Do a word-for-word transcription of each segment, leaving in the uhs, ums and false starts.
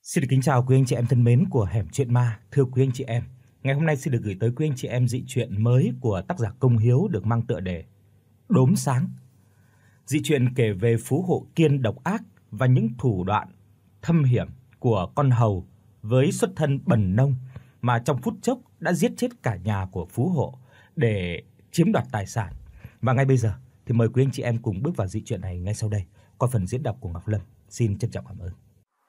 Xin được kính chào quý anh chị em thân mến của Hẻm Chuyện Ma. Thưa quý anh chị em, ngày hôm nay xin được gửi tới quý anh chị em dị truyện mới của tác giả Công Hiếu được mang tựa đề Đốm Sáng. Dị truyện kể về Phú Hộ Kiên độc ác và những thủ đoạn thâm hiểm của con hầu với xuất thân bần nông mà trong phút chốc đã giết chết cả nhà của Phú Hộ để chiếm đoạt tài sản. Và ngay bây giờ thì mời quý anh chị em cùng bước vào dị truyện này ngay sau đây qua phần diễn đọc của Ngọc Lâm. Xin trân trọng cảm ơn.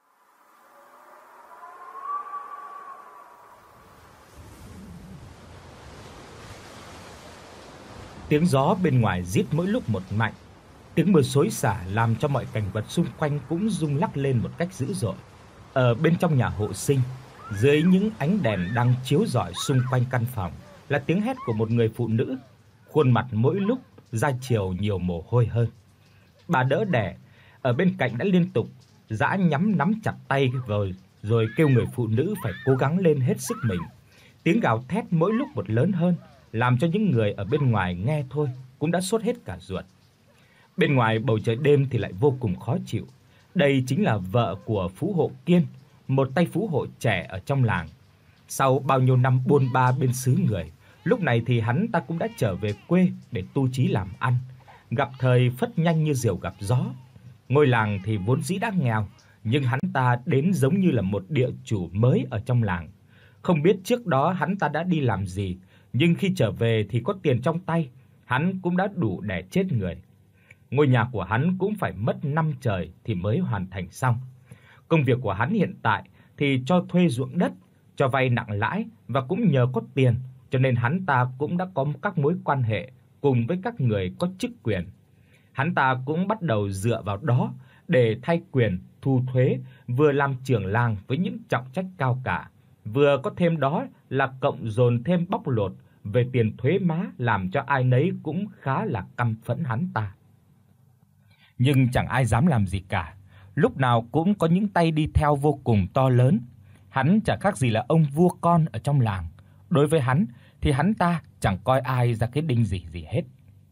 Tiếng gió bên ngoài rít mỗi lúc một mạnh, tiếng mưa xối xả làm cho mọi cảnh vật xung quanh cũng rung lắc lên một cách dữ dội. Ở bên trong nhà hộ sinh, dưới những ánh đèn đang chiếu rọi xung quanh căn phòng là tiếng hét của một người phụ nữ, khuôn mặt mỗi lúc ra chiều nhiều mồ hôi hơn. Bà đỡ đẻ ở bên cạnh đã liên tục giã nhắm nắm chặt tay rồi rồi kêu người phụ nữ phải cố gắng lên hết sức mình. Tiếng gào thét mỗi lúc một lớn hơn, làm cho những người ở bên ngoài nghe thôi cũng đã sốt hết cả ruột. Bên ngoài bầu trời đêm thì lại vô cùng khó chịu. Đây chính là vợ của Phú Hộ Kiên, một tay phú hộ trẻ ở trong làng. Sau bao nhiêu năm bôn ba bên xứ người, lúc này thì hắn ta cũng đã trở về quê để tu chí làm ăn, gặp thời phất nhanh như diều gặp gió. Ngôi làng thì vốn dĩ đã nghèo, nhưng hắn ta đến giống như là một địa chủ mới ở trong làng. Không biết trước đó hắn ta đã đi làm gì, nhưng khi trở về thì có tiền trong tay, hắn cũng đã đủ để chết người. Ngôi nhà của hắn cũng phải mất năm trời thì mới hoàn thành xong. Công việc của hắn hiện tại thì cho thuê ruộng đất, cho vay nặng lãi và cũng nhờ có tiền, cho nên hắn ta cũng đã có các mối quan hệ cùng với các người có chức quyền. Hắn ta cũng bắt đầu dựa vào đó để thay quyền thu thuế, vừa làm trưởng làng với những trọng trách cao cả, vừa có thêm đó là cộng dồn thêm bóc lột về tiền thuế má, làm cho ai nấy cũng khá là căm phẫn hắn ta. Nhưng chẳng ai dám làm gì cả, lúc nào cũng có những tay đi theo vô cùng to lớn. Hắn chẳng khác gì là ông vua con ở trong làng. Đối với hắn thì hắn ta chẳng coi ai ra cái đinh gì gì hết.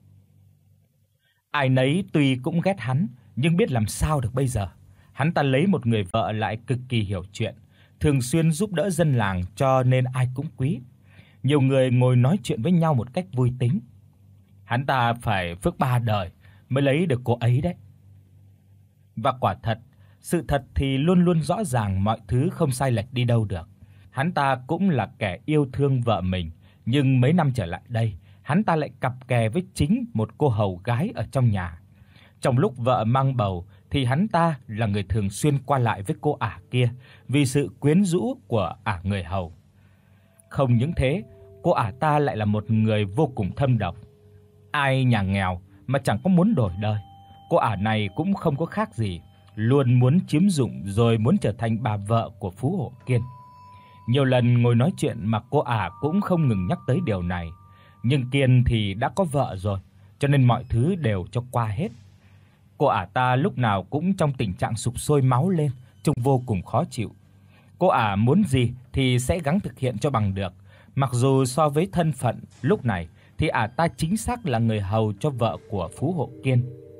Ai nấy tuy cũng ghét hắn, nhưng biết làm sao được bây giờ. Hắn ta lấy một người vợ lại cực kỳ hiểu chuyện, thường xuyên giúp đỡ dân làng cho nên ai cũng quý. Nhiều người ngồi nói chuyện với nhau một cách vui tính. Hắn ta phải phước ba đời mới lấy được cô ấy đấy. Và quả thật, sự thật thì luôn luôn rõ ràng, mọi thứ không sai lệch đi đâu được. Hắn ta cũng là kẻ yêu thương vợ mình, nhưng mấy năm trở lại đây, hắn ta lại cặp kè với chính một cô hầu gái ở trong nhà. Trong lúc vợ mang bầu thì hắn ta là người thường xuyên qua lại với cô ả kia vì sự quyến rũ của ả người hầu. Không những thế, cô ả ta lại là một người vô cùng thâm độc. Ai nhà nghèo mà chẳng có muốn đổi đời. Cô ả này cũng không có khác gì, luôn muốn chiếm dụng rồi muốn trở thành bà vợ của Phú Hộ Kiên. Nhiều lần ngồi nói chuyện mà cô ả cũng không ngừng nhắc tới điều này, nhưng Kiên thì đã có vợ rồi, cho nên mọi thứ đều cho qua hết. Cô ả ta lúc nào cũng trong tình trạng sục sôi máu lên, trông vô cùng khó chịu. Cô ả muốn gì thì sẽ gắng thực hiện cho bằng được, mặc dù so với thân phận lúc này thì ả ta chính xác là người hầu cho vợ của Phú Hộ Kiên.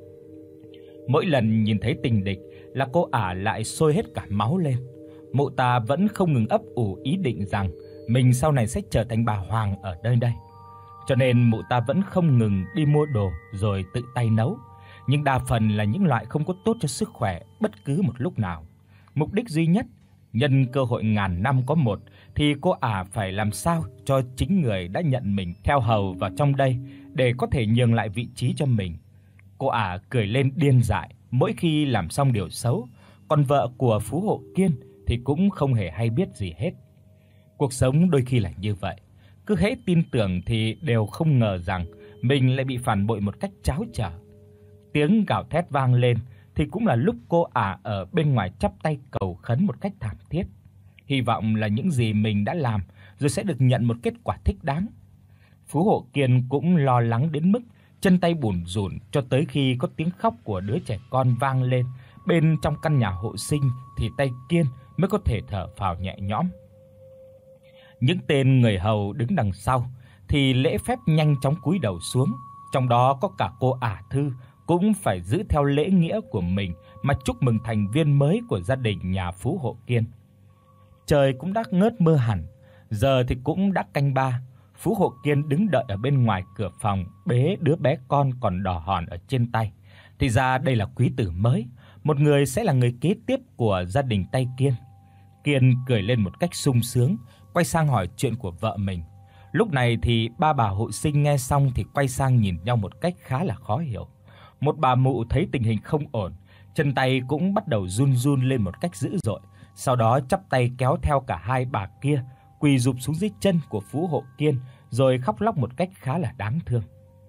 Mỗi lần nhìn thấy tình địch là cô ả lại sôi hết cả máu lên. Mụ ta vẫn không ngừng ấp ủ ý định rằng mình sau này sẽ trở thành bà hoàng ở nơi đây. Cho nên mụ ta vẫn không ngừng đi mua đồ rồi tự tay nấu, nhưng đa phần là những loại không có tốt cho sức khỏe bất cứ một lúc nào. Mục đích duy nhất, nhân cơ hội ngàn năm có một, thì cô ả phải làm sao cho chính người đã nhận mình theo hầu vào trong đây để có thể nhường lại vị trí cho mình. Cô ả cười lên điên dại mỗi khi làm xong điều xấu, còn vợ của Phú Hộ Kiên thì cũng không hề hay biết gì hết. Cuộc sống đôi khi là như vậy, cứ hễ tin tưởng thì đều không ngờ rằng mình lại bị phản bội một cách tráo trở. Tiếng gào thét vang lên thì cũng là lúc cô ả ở bên ngoài chắp tay cầu khấn một cách thảm thiết, hy vọng là những gì mình đã làm rồi sẽ được nhận một kết quả thích đáng. Phú Hộ Kiên cũng lo lắng đến mức chân tay bủn rủn, cho tới khi có tiếng khóc của đứa trẻ con vang lên bên trong căn nhà hộ sinh thì tay Kiên mới có thể thở phào nhẹ nhõm. Những tên người hầu đứng đằng sau thì lễ phép nhanh chóng cúi đầu xuống, trong đó có cả cô ả Thư, cũng phải giữ theo lễ nghĩa của mình mà chúc mừng thành viên mới của gia đình nhà Phú Hộ Kiên. Trời cũng đã ngớt mưa hẳn, giờ thì cũng đã canh ba. Phú Hộ Kiên đứng đợi ở bên ngoài cửa phòng, bế đứa bé con còn đỏ hòn ở trên tay. Thì ra đây là quý tử mới, một người sẽ là người kế tiếp của gia đình Tay Kiên. Kiên cười lên một cách sung sướng, quay sang hỏi chuyện của vợ mình. Lúc này thì ba bà hộ sinh nghe xong thì quay sang nhìn nhau một cách khá là khó hiểu. Một bà mụ thấy tình hình không ổn, chân tay cũng bắt đầu run run lên một cách dữ dội, sau đó chắp tay kéo theo cả hai bà kia quỳ rụp xuống dưới chân của Phú Hộ Kiên rồi khóc lóc một cách khá là đáng thương.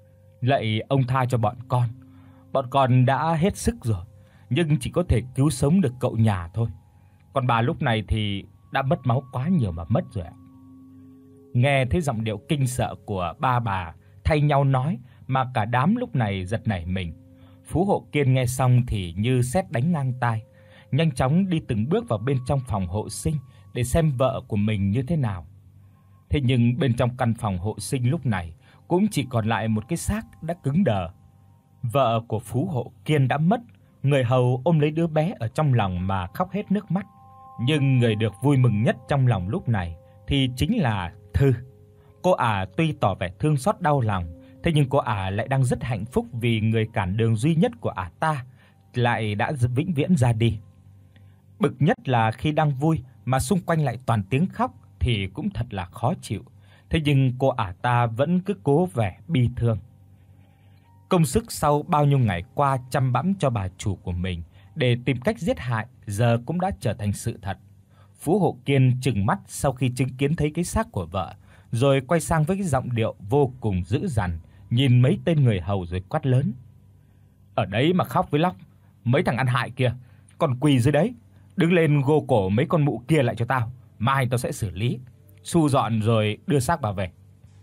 Lạy ông tha cho bọn con, bọn con đã hết sức rồi, nhưng chỉ có thể cứu sống được cậu nhà thôi. Còn bà lúc này thì đã mất máu quá nhiều mà mất rồi ạ. Nghe thấy giọng điệu kinh sợ của ba bà thay nhau nói mà cả đám lúc này giật nảy mình. Phú Hộ Kiên nghe xong thì như sét đánh ngang tai, nhanh chóng đi từng bước vào bên trong phòng hộ sinh để xem vợ của mình như thế nào. Thế nhưng bên trong căn phòng hộ sinh lúc này cũng chỉ còn lại một cái xác đã cứng đờ. Vợ của Phú Hộ Kiên đã mất, người hầu ôm lấy đứa bé ở trong lòng mà khóc hết nước mắt. Nhưng người được vui mừng nhất trong lòng lúc này thì chính là Thư. Cô ả tuy tỏ vẻ thương xót đau lòng, thế nhưng cô ả lại đang rất hạnh phúc vì người cản đường duy nhất của ả ta lại đã vĩnh viễn ra đi. Bực nhất là khi đang vui mà xung quanh lại toàn tiếng khóc thì cũng thật là khó chịu. Thế nhưng cô ả ta vẫn cứ cố vẻ bi thương. Công sức sau bao nhiêu ngày qua chăm bẵm cho bà chủ của mình để tìm cách giết hại giờ cũng đã trở thành sự thật. Phú Hộ Kiên trừng mắt sau khi chứng kiến thấy cái xác của vợ, rồi quay sang với cái giọng điệu vô cùng dữ dằn, nhìn mấy tên người hầu rồi quát lớn: "Ở đấy mà khóc với lóc, mấy thằng ăn hại kia, còn quỳ dưới đấy, đứng lên gô cổ mấy con mụ kia lại cho tao, mai tao sẽ xử lý, xu dọn rồi đưa xác vào về."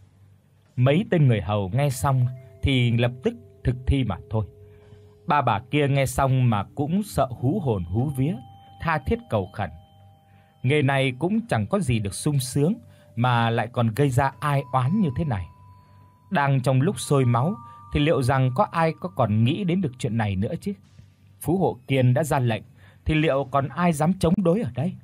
Mấy tên người hầu nghe xong thì lập tức thực thi mà thôi. Ba bà kia nghe xong mà cũng sợ hú hồn hú vía, tha thiết cầu khẩn. Nghề này cũng chẳng có gì được sung sướng mà lại còn gây ra ai oán như thế này. Đang trong lúc sôi máu thì liệu rằng có ai có còn nghĩ đến được chuyện này nữa chứ? Phú Hộ Kiên đã ra lệnh thì liệu còn ai dám chống đối ở đây?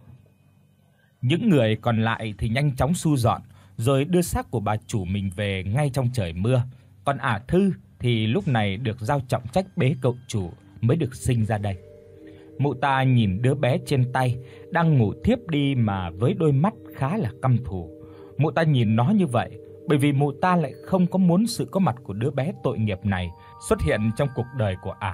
Những người còn lại thì nhanh chóng xu dọn rồi đưa xác của bà chủ mình về ngay trong trời mưa. Còn ả Thư thì lúc này được giao trọng trách bế cậu chủ mới được sinh ra đây. Mụ ta nhìn đứa bé trên tay đang ngủ thiếp đi mà với đôi mắt khá là căm thù. Mụ ta nhìn nó như vậy bởi vì mụ ta lại không có muốn sự có mặt của đứa bé tội nghiệp này xuất hiện trong cuộc đời của ả.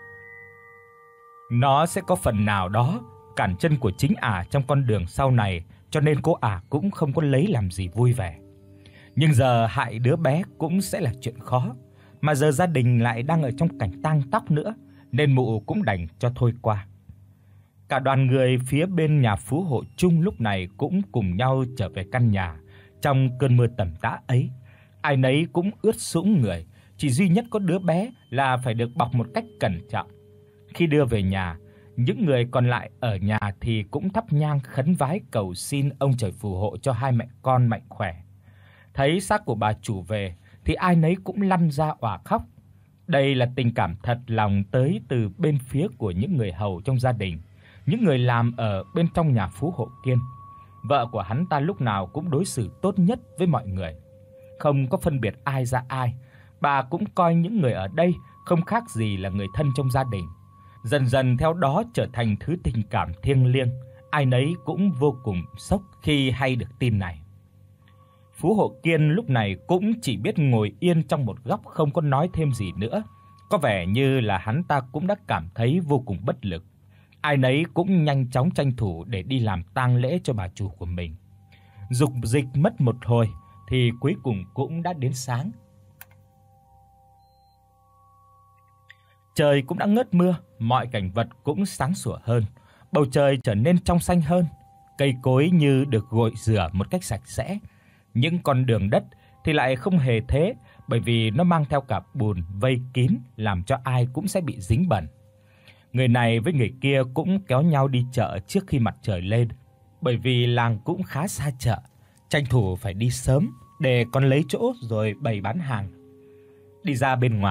Nó sẽ có phần nào đó cản chân của chính ả trong con đường sau này, cho nên cô ả cũng không có lấy làm gì vui vẻ. Nhưng giờ hại đứa bé cũng sẽ là chuyện khó, mà giờ gia đình lại đang ở trong cảnh tang tóc nữa, nên mụ cũng đành cho thôi qua. Cả đoàn người phía bên nhà Phú Hộ Trung lúc này cũng cùng nhau trở về căn nhà trong cơn mưa tầm tã ấy. Ai nấy cũng ướt sũng người, chỉ duy nhất có đứa bé là phải được bọc một cách cẩn trọng. Khi đưa về nhà, những người còn lại ở nhà thì cũng thắp nhang khấn vái cầu xin ông trời phù hộ cho hai mẹ con mạnh khỏe. Thấy xác của bà chủ về thì ai nấy cũng lăn ra òa khóc. Đây là tình cảm thật lòng tới từ bên phía của những người hầu trong gia đình, những người làm ở bên trong nhà Phú Hộ Kiên. Vợ của hắn ta lúc nào cũng đối xử tốt nhất với mọi người, không có phân biệt ai ra ai. Bà cũng coi những người ở đây không khác gì là người thân trong gia đình. Dần dần theo đó trở thành thứ tình cảm thiêng liêng, ai nấy cũng vô cùng sốc khi hay được tin này. Phú Hộ Kiên lúc này cũng chỉ biết ngồi yên trong một góc không có nói thêm gì nữa. Có vẻ như là hắn ta cũng đã cảm thấy vô cùng bất lực. Ai nấy cũng nhanh chóng tranh thủ để đi làm tang lễ cho bà chủ của mình. Dục dịch mất một hồi thì cuối cùng cũng đã đến sáng. Trời cũng đã ngớt mưa, mọi cảnh vật cũng sáng sủa hơn, bầu trời trở nên trong xanh hơn, cây cối như được gội rửa một cách sạch sẽ. Những con đường đất thì lại không hề thế, bởi vì nó mang theo cả bùn vây kín làm cho ai cũng sẽ bị dính bẩn. Người này với người kia cũng kéo nhau đi chợ trước khi mặt trời lên, bởi vì làng cũng khá xa chợ, tranh thủ phải đi sớm để còn lấy chỗ rồi bày bán hàng. Đi ra bên ngoài,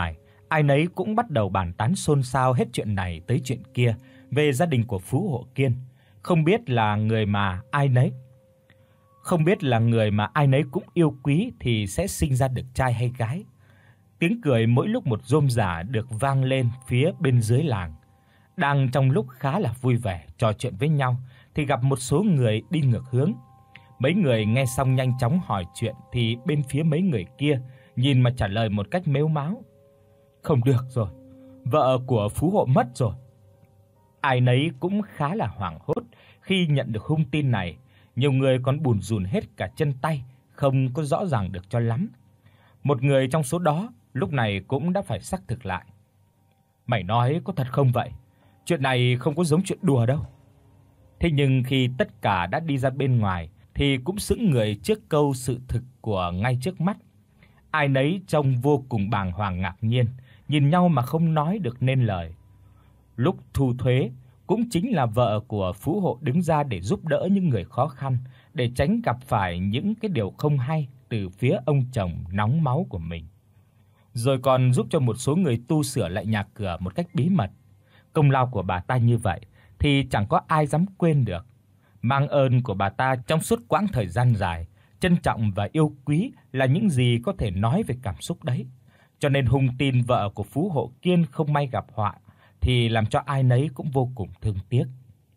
Ai nấy cũng bắt đầu bàn tán xôn xao hết chuyện này tới chuyện kia về gia đình của Phú Hộ Kiên, không biết là người mà ai nấy không biết là người mà ai nấy cũng yêu quý thì sẽ sinh ra được trai hay gái. Tiếng cười mỗi lúc một rôm rả được vang lên phía bên dưới làng. Đang trong lúc khá là vui vẻ trò chuyện với nhau thì gặp một số người đi ngược hướng. Mấy người nghe xong nhanh chóng hỏi chuyện thì bên phía mấy người kia nhìn mà trả lời một cách mếu máo. Không được rồi, vợ của Phú Hộ mất rồi. Ai nấy cũng khá là hoảng hốt khi nhận được hung tin này, nhiều người còn bủn rủn hết cả chân tay, không có rõ ràng được cho lắm. Một người trong số đó lúc này cũng đã phải xác thực lại. Mày nói có thật không vậy? Chuyện này không có giống chuyện đùa đâu. Thế nhưng khi tất cả đã đi ra bên ngoài thì cũng sững người trước câu sự thực của ngay trước mắt. Ai nấy trông vô cùng bàng hoàng ngạc nhiên, nhìn nhau mà không nói được nên lời. Lúc thu thuế cũng chính là vợ của Phú Hộ đứng ra để giúp đỡ những người khó khăn, để tránh gặp phải những cái điều không hay từ phía ông chồng nóng máu của mình. Rồi còn giúp cho một số người tu sửa lại nhà cửa một cách bí mật. Công lao của bà ta như vậy thì chẳng có ai dám quên được. Mang ơn của bà ta trong suốt quãng thời gian dài, trân trọng và yêu quý là những gì có thể nói về cảm xúc đấy. Cho nên hung tin vợ của Phú Hộ Kiên không may gặp họa thì làm cho ai nấy cũng vô cùng thương tiếc.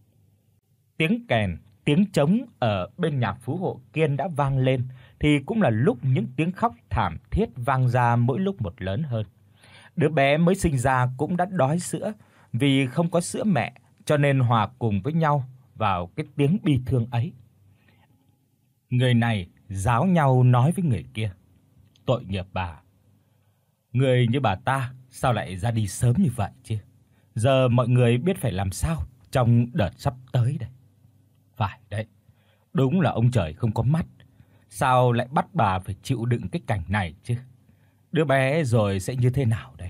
Tiếng kèn, tiếng trống ở bên nhà Phú Hộ Kiên đã vang lên thì cũng là lúc những tiếng khóc thảm thiết vang ra mỗi lúc một lớn hơn. Đứa bé mới sinh ra cũng đã đói sữa, vì không có sữa mẹ cho nên hòa cùng với nhau vào cái tiếng bi thương ấy. Người này giáo nhau nói với người kia: "Tội nghiệp bà. Người như bà ta sao lại ra đi sớm như vậy chứ? Giờ mọi người biết phải làm sao trong đợt sắp tới đây." Phải đấy, đúng là ông trời không có mắt, sao lại bắt bà phải chịu đựng cái cảnh này chứ? Đứa bé rồi sẽ như thế nào đây?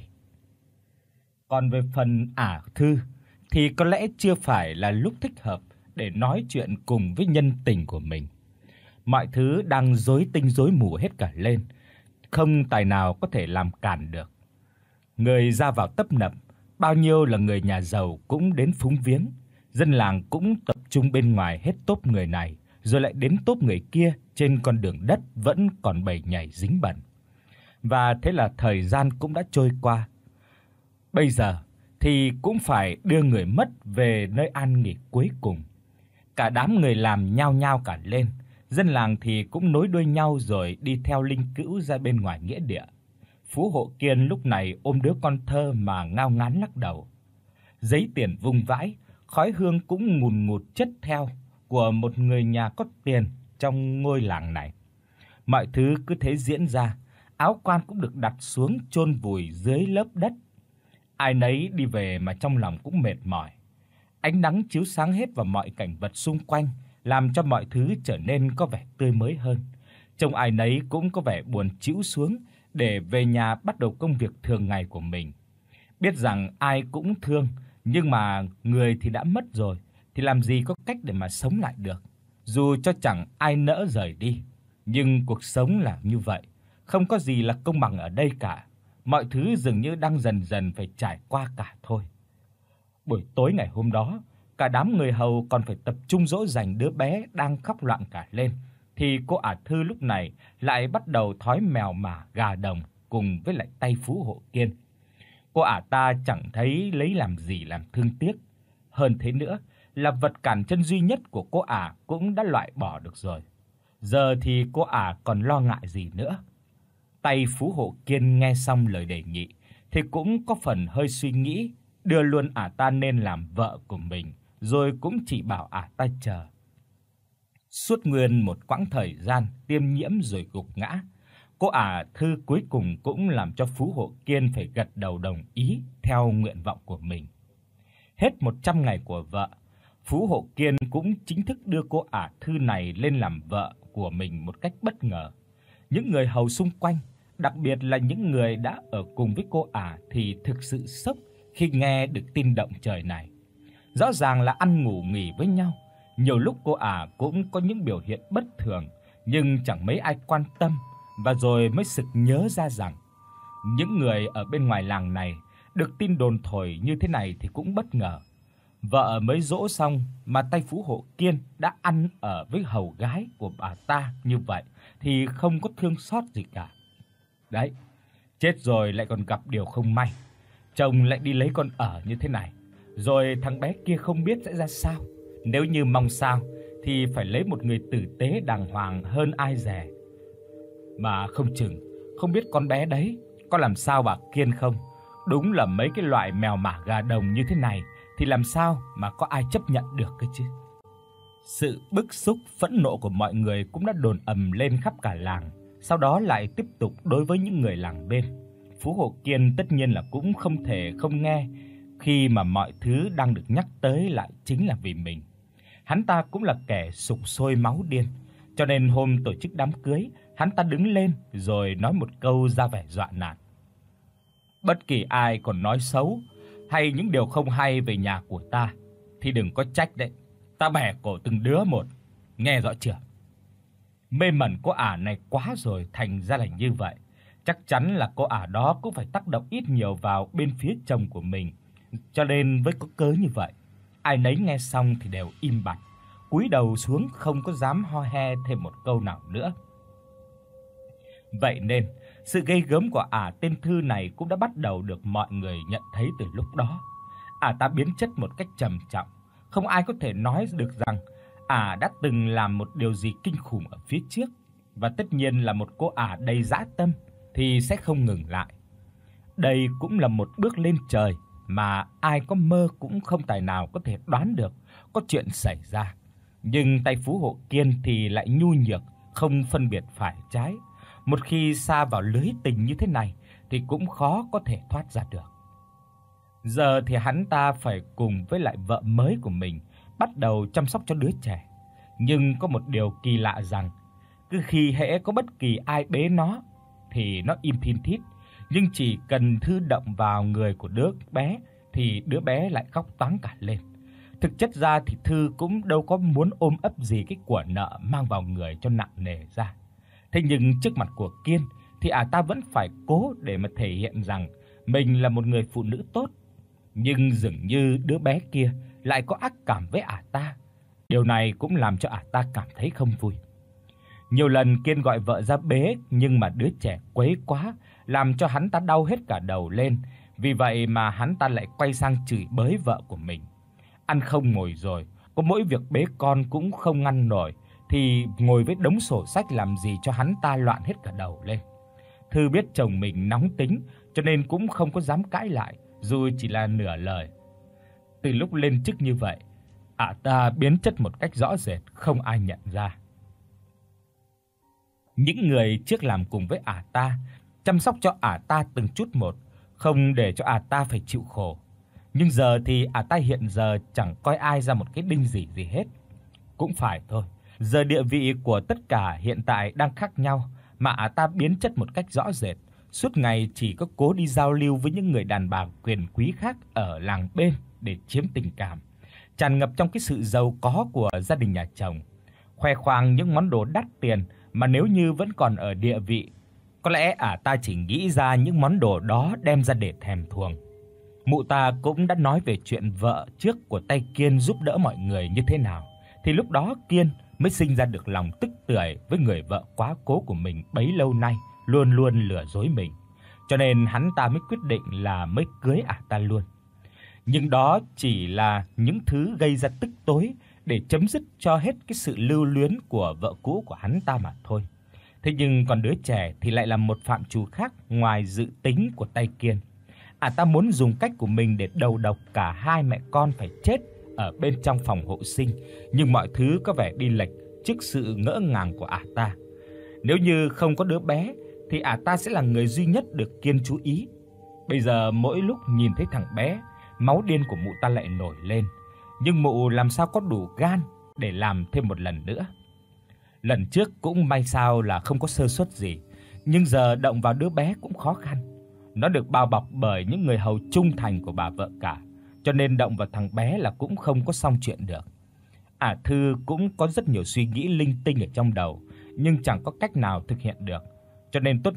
Còn về phần Ả Thư thì có lẽ chưa phải là lúc thích hợp để nói chuyện cùng với nhân tình của mình. Mọi thứ đang rối tinh rối mù hết cả lên, không tài nào có thể làm cản được. Người ra vào tấp nập, bao nhiêu là người nhà giàu cũng đến phúng viếng, dân làng cũng tập trung bên ngoài hết tốp người này, rồi lại đến tốp người kia trên con đường đất vẫn còn bầy nhảy dính bẩn. Và thế là thời gian cũng đã trôi qua. Bây giờ thì cũng phải đưa người mất về nơi an nghỉ cuối cùng. Cả đám người làm nhao nhao cả lên, dân làng thì cũng nối đuôi nhau rồi đi theo linh cữu ra bên ngoài nghĩa địa. Phú Hộ Kiên lúc này ôm đứa con thơ mà ngao ngán lắc đầu. Giấy tiền vung vãi, khói hương cũng ngùn ngụt chất theo của một người nhà có tiền trong ngôi làng này. Mọi thứ cứ thế diễn ra, áo quan cũng được đặt xuống chôn vùi dưới lớp đất. Ai nấy đi về mà trong lòng cũng mệt mỏi. Ánh nắng chiếu sáng hết vào mọi cảnh vật xung quanh, làm cho mọi thứ trở nên có vẻ tươi mới hơn. Trông ai nấy cũng có vẻ buồn trĩu xuống để về nhà bắt đầu công việc thường ngày của mình. Biết rằng ai cũng thương, nhưng mà người thì đã mất rồi thì làm gì có cách để mà sống lại được. Dù cho chẳng ai nỡ rời đi, nhưng cuộc sống là như vậy, không có gì là công bằng ở đây cả. Mọi thứ dường như đang dần dần phải trải qua cả thôi. Buổi tối ngày hôm đó, cả đám người hầu còn phải tập trung dỗ dành đứa bé đang khóc loạn cả lên, thì cô Ả Thư lúc này lại bắt đầu thói mèo mả gà đồng cùng với lại tay Phú Hộ Kiên. Cô Ả ta chẳng thấy lấy làm gì làm thương tiếc. Hơn thế nữa là vật cản chân duy nhất của cô Ả cũng đã loại bỏ được rồi. Giờ thì cô Ả còn lo ngại gì nữa. Tay Phú Hộ Kiên nghe xong lời đề nghị thì cũng có phần hơi suy nghĩ, đưa luôn Ả ta nên làm vợ của mình, rồi cũng chỉ bảo Ả ta chờ. Suốt nguyên một quãng thời gian tiêm nhiễm rồi gục ngã, cô Ả Thư cuối cùng cũng làm cho Phú Hộ Kiên phải gật đầu đồng ý theo nguyện vọng của mình. Hết một trăm ngày của vợ, Phú Hộ Kiên cũng chính thức đưa cô Ả Thư này lên làm vợ của mình một cách bất ngờ. Những người hầu xung quanh, đặc biệt là những người đã ở cùng với cô Ả thì thực sự sốc khi nghe được tin động trời này. Rõ ràng là ăn ngủ nghỉ với nhau, nhiều lúc cô Ả cũng có những biểu hiện bất thường, nhưng chẳng mấy ai quan tâm, và rồi mới sực nhớ ra rằng Những người ở bên ngoài làng này được tin đồn thổi như thế này thì cũng bất ngờ. Vợ mới dỗ xong mà tay Phú Hộ Kiên đã ăn ở với hầu gái của bà ta như vậy thì không có thương xót gì cả. Đấy, chết rồi lại còn gặp điều không may. Chồng lại đi lấy con ở như thế này, rồi thằng bé kia không biết sẽ ra sao. Nếu như mong sao thì phải lấy một người tử tế đàng hoàng hơn ai dè. Mà không chừng không biết con bé đấy có làm sao bà Kiên không. Đúng là mấy cái loại mèo mả gà đồng như thế này thì làm sao mà có ai chấp nhận được cơ chứ. Sự bức xúc phẫn nộ của mọi người cũng đã đồn ầm lên khắp cả làng, sau đó lại tiếp tục đối với những người làng bên. Phú Hộ Kiên tất nhiên là cũng không thể không nghe khi mà mọi thứ đang được nhắc tới lại chính là vì mình. Hắn ta cũng là kẻ sục sôi máu điên, cho nên hôm tổ chức đám cưới, hắn ta đứng lên rồi nói một câu ra vẻ dọa nạt. Bất kỳ ai còn nói xấu hay những điều không hay về nhà của ta thì đừng có trách đấy. Ta bẻ cổ từng đứa một, nghe rõ chưa? Mê mẩn cô ả này quá rồi thành ra là như vậy. Chắc chắn là cô ả đó cũng phải tác động ít nhiều vào bên phía chồng của mình, cho nên với có cớ như vậy, ai nấy nghe xong thì đều im bặt, cúi đầu xuống không có dám ho he thêm một câu nào nữa. Vậy nên, sự gây gớm của ả tên Thư này cũng đã bắt đầu được mọi người nhận thấy từ lúc đó. Ả ta biến chất một cách trầm trọng, không ai có thể nói được rằng ả đã từng làm một điều gì kinh khủng ở phía trước, và tất nhiên là một cô ả đầy dã tâm thì sẽ không ngừng lại. Đây cũng là một bước lên trời mà ai có mơ cũng không tài nào có thể đoán được có chuyện xảy ra. Nhưng tay Phú Hộ Kiên thì lại nhu nhược, không phân biệt phải trái. Một khi sa vào lưới tình như thế này thì cũng khó có thể thoát ra được. Giờ thì hắn ta phải cùng với lại vợ mới của mình bắt đầu chăm sóc cho đứa trẻ. Nhưng có một điều kỳ lạ rằng cứ khi hễ có bất kỳ ai bế nó thì nó im thin thít, nhưng chỉ cần Thư động vào người của đứa bé thì đứa bé lại khóc toáng cả lên. Thực chất ra thì Thư cũng đâu có muốn ôm ấp gì cái của nợ mang vào người cho nặng nề ra. Thế nhưng trước mặt của Kiên thì ả ta vẫn phải cố để mà thể hiện rằng mình là một người phụ nữ tốt. Nhưng dường như đứa bé kia lại có ác cảm với ả ta. Điều này cũng làm cho ả ta cảm thấy không vui. Nhiều lần Kiên gọi vợ ra bế, nhưng mà đứa trẻ quấy quá, làm cho hắn ta đau hết cả đầu lên. Vì vậy mà hắn ta lại quay sang chửi bới vợ của mình. Ăn không ngồi rồi, có mỗi việc bế con cũng không ngăn nổi, thì ngồi với đống sổ sách làm gì cho hắn ta loạn hết cả đầu lên. Thư biết chồng mình nóng tính, cho nên cũng không có dám cãi lại, dù chỉ là nửa lời. Từ lúc lên chức như vậy, ả ta biến chất một cách rõ rệt, không ai nhận ra. Những người trước làm cùng với ả ta, chăm sóc cho ả ta từng chút một, không để cho ả ta phải chịu khổ. Nhưng giờ thì ả ta hiện giờ chẳng coi ai ra một cái đinh gì gì hết. Cũng phải thôi, giờ địa vị của tất cả hiện tại đang khác nhau, mà ả ta biến chất một cách rõ rệt, suốt ngày chỉ có cố đi giao lưu với những người đàn bà quyền quý khác ở làng bên để chiếm tình cảm, tràn ngập trong cái sự giàu có của gia đình nhà chồng, khoe khoang những món đồ đắt tiền mà nếu như vẫn còn ở địa vị, có lẽ ả ta chỉ nghĩ ra những món đồ đó đem ra để thèm thuồng. Mụ ta cũng đã nói về chuyện vợ trước của tay Kiên giúp đỡ mọi người như thế nào, thì lúc đó Kiên mới sinh ra được lòng tức tưởi với người vợ quá cố của mình bấy lâu nay luôn luôn lừa dối mình. Cho nên hắn ta mới quyết định là mới cưới ả ta luôn. Nhưng đó chỉ là những thứ gây ra tức tối để chấm dứt cho hết cái sự lưu luyến của vợ cũ của hắn ta mà thôi. Thế nhưng còn đứa trẻ thì lại là một phạm trù khác ngoài dự tính của tay Kiên. Ả ta muốn dùng cách của mình để đầu độc cả hai mẹ con phải chết ở bên trong phòng hộ sinh, nhưng mọi thứ có vẻ đi lệch trước sự ngỡ ngàng của ả ta. Nếu như không có đứa bé thì ả ta sẽ là người duy nhất được Kiên chú ý. Bây giờ mỗi lúc nhìn thấy thằng bé, máu điên của mụ ta lại nổi lên, nhưng mụ làm sao có đủ gan để làm thêm một lần nữa. Lần trước cũng may sao là không có sơ suất gì, nhưng giờ động vào đứa bé cũng khó khăn. Nó được bao bọc bởi những người hầu trung thành của bà vợ cả, cho nên động vào thằng bé là cũng không có xong chuyện được. Ả Thư cũng có rất nhiều suy nghĩ linh tinh ở trong đầu, nhưng chẳng có cách nào thực hiện được, cho nên tốt nhất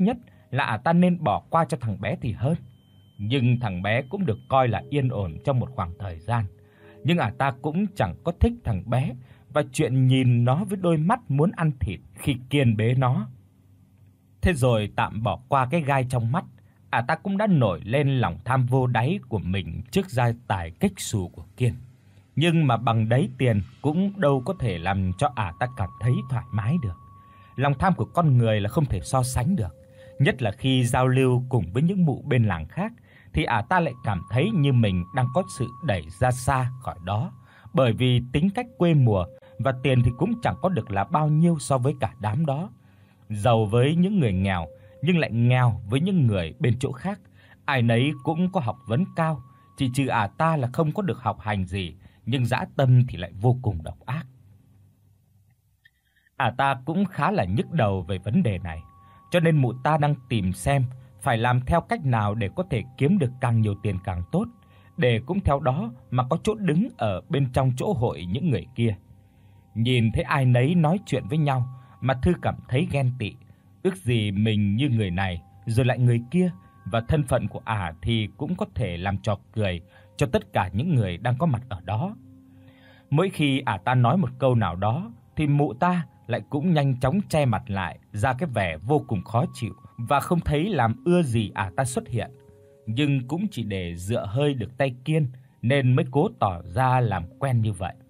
là ả ta nên bỏ qua cho thằng bé thì hơn. Nhưng thằng bé cũng được coi là yên ổn trong một khoảng thời gian. Nhưng ả ta cũng chẳng có thích thằng bé, và chuyện nhìn nó với đôi mắt muốn ăn thịt khi Kiên bế nó. Thế rồi tạm bỏ qua cái gai trong mắt, ả ta cũng đã nổi lên lòng tham vô đáy của mình trước gia tài kếch xù của Kiên. Nhưng mà bằng đấy tiền cũng đâu có thể làm cho ả ta cảm thấy thoải mái được. Lòng tham của con người là không thể so sánh được, nhất là khi giao lưu cùng với những mụ bên làng khác thì ả ta lại cảm thấy như mình đang có sự đẩy ra xa khỏi đó, bởi vì tính cách quê mùa và tiền thì cũng chẳng có được là bao nhiêu so với cả đám đó. Giàu với những người nghèo nhưng lại nghèo với những người bên chỗ khác, ai nấy cũng có học vấn cao, chỉ trừ ả ta là không có được học hành gì, nhưng dã tâm thì lại vô cùng độc ác. Ả ta cũng khá là nhức đầu về vấn đề này, cho nên mụ ta đang tìm xem phải làm theo cách nào để có thể kiếm được càng nhiều tiền càng tốt, để cũng theo đó mà có chỗ đứng ở bên trong chỗ hội những người kia. Nhìn thấy ai nấy nói chuyện với nhau mà Thư cảm thấy ghen tị, ước gì mình như người này rồi lại người kia, và thân phận của ả thì cũng có thể làm trò cười cho tất cả những người đang có mặt ở đó. Mỗi khi ả ta nói một câu nào đó thì mụ ta lại cũng nhanh chóng che mặt lại ra cái vẻ vô cùng khó chịu và không thấy làm ưa gì ả ta xuất hiện, nhưng cũng chỉ để dựa hơi được tay Kiên nên mới cố tỏ ra làm quen như vậy.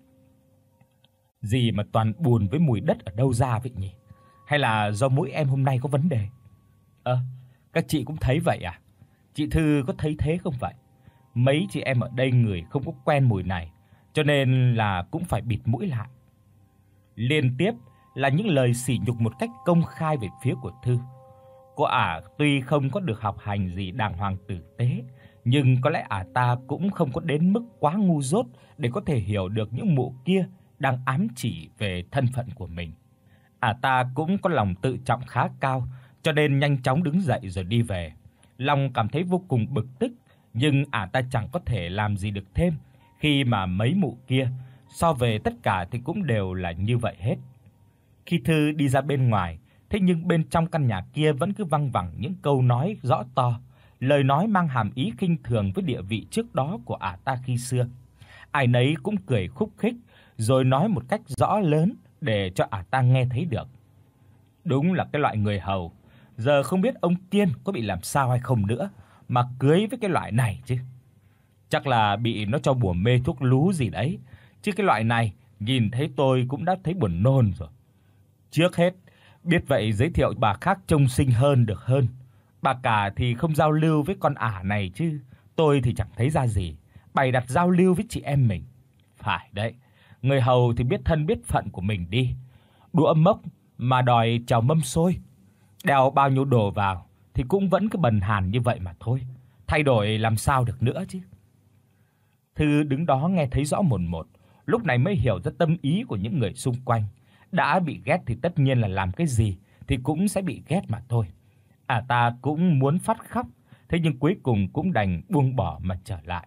Gì mà toàn bùn với mùi đất ở đâu ra vậy nhỉ? Hay là do mũi em hôm nay có vấn đề? Ơ, à, các chị cũng thấy vậy à? Chị Thư có thấy thế không vậy? Mấy chị em ở đây người không có quen mùi này, cho nên là cũng phải bịt mũi lại. Liên tiếp là những lời sỉ nhục một cách công khai về phía của Thư. Cô ả tuy không có được học hành gì đàng hoàng tử tế, nhưng có lẽ ả ta cũng không có đến mức quá ngu dốt để có thể hiểu được những mụ kia đang ám chỉ về thân phận của mình. Ả ta cũng có lòng tự trọng khá cao, cho nên nhanh chóng đứng dậy rồi đi về. Lòng cảm thấy vô cùng bực tức, nhưng ả ta chẳng có thể làm gì được thêm khi mà mấy mụ kia so về tất cả thì cũng đều là như vậy hết. Khi Thư đi ra bên ngoài, thế nhưng bên trong căn nhà kia vẫn cứ văng vẳng những câu nói rõ to, lời nói mang hàm ý khinh thường với địa vị trước đó của ả ta khi xưa. Ai nấy cũng cười khúc khích rồi nói một cách rõ lớn để cho ả ta nghe thấy được. Đúng là cái loại người hầu, giờ không biết ông Kiên có bị làm sao hay không nữa mà cưới với cái loại này chứ. Chắc là bị nó cho bùa mê thuốc lú gì đấy, chứ cái loại này nhìn thấy tôi cũng đã thấy buồn nôn rồi. Trước hết, biết vậy giới thiệu bà khác trông xinh hơn được hơn. Bà cả thì không giao lưu với con ả này chứ, tôi thì chẳng thấy ra gì, bày đặt giao lưu với chị em mình. Phải đấy, người hầu thì biết thân biết phận của mình đi. Đũa mốc mà đòi chào mâm xôi, đeo bao nhiêu đồ vào thì cũng vẫn cứ bần hàn như vậy mà thôi, thay đổi làm sao được nữa chứ. Thư đứng đó nghe thấy rõ mồn một, lúc này mới hiểu ra tâm ý của những người xung quanh. Đã bị ghét thì tất nhiên là làm cái gì thì cũng sẽ bị ghét mà thôi. À ta cũng muốn phát khóc, thế nhưng cuối cùng cũng đành buông bỏ mà trở lại.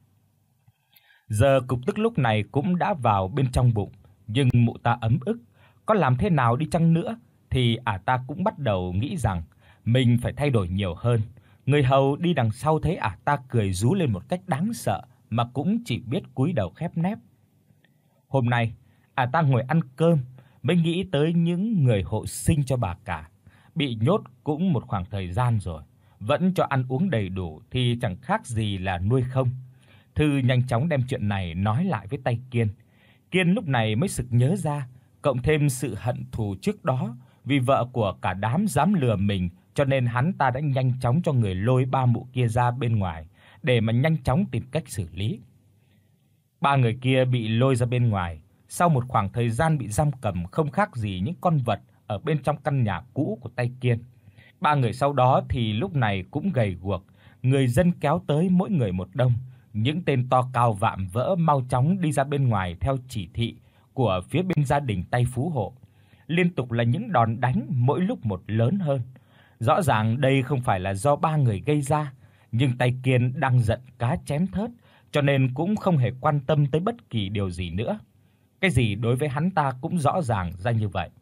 Giờ cục tức lúc này cũng đã vào bên trong bụng, nhưng mụ ta ấm ức, có làm thế nào đi chăng nữa thì ả ta cũng bắt đầu nghĩ rằng mình phải thay đổi nhiều hơn. Người hầu đi đằng sau thấy ả ta cười rú lên một cách đáng sợ mà cũng chỉ biết cúi đầu khép nép. Hôm nay, ả ta ngồi ăn cơm mới nghĩ tới những người hộ sinh cho bà cả, bị nhốt cũng một khoảng thời gian rồi, vẫn cho ăn uống đầy đủ thì chẳng khác gì là nuôi không. Thư nhanh chóng đem chuyện này nói lại với tay Kiên. Kiên lúc này mới sực nhớ ra, cộng thêm sự hận thù trước đó vì vợ của cả đám dám lừa mình, cho nên hắn ta đã nhanh chóng cho người lôi ba mụ kia ra bên ngoài để mà nhanh chóng tìm cách xử lý. Ba người kia bị lôi ra bên ngoài, sau một khoảng thời gian bị giam cầm không khác gì những con vật ở bên trong căn nhà cũ của tay Kiên. Ba người sau đó thì lúc này cũng gầy guộc, người dân kéo tới mỗi người một đông. Những tên to cao vạm vỡ mau chóng đi ra bên ngoài theo chỉ thị của phía bên gia đình tay Phú Hộ. Liên tục là những đòn đánh mỗi lúc một lớn hơn. Rõ ràng đây không phải là do ba người gây ra, nhưng tay Kiên đang giận cá chém thớt, cho nên cũng không hề quan tâm tới bất kỳ điều gì nữa. Cái gì đối với hắn ta cũng rõ ràng ra như vậy.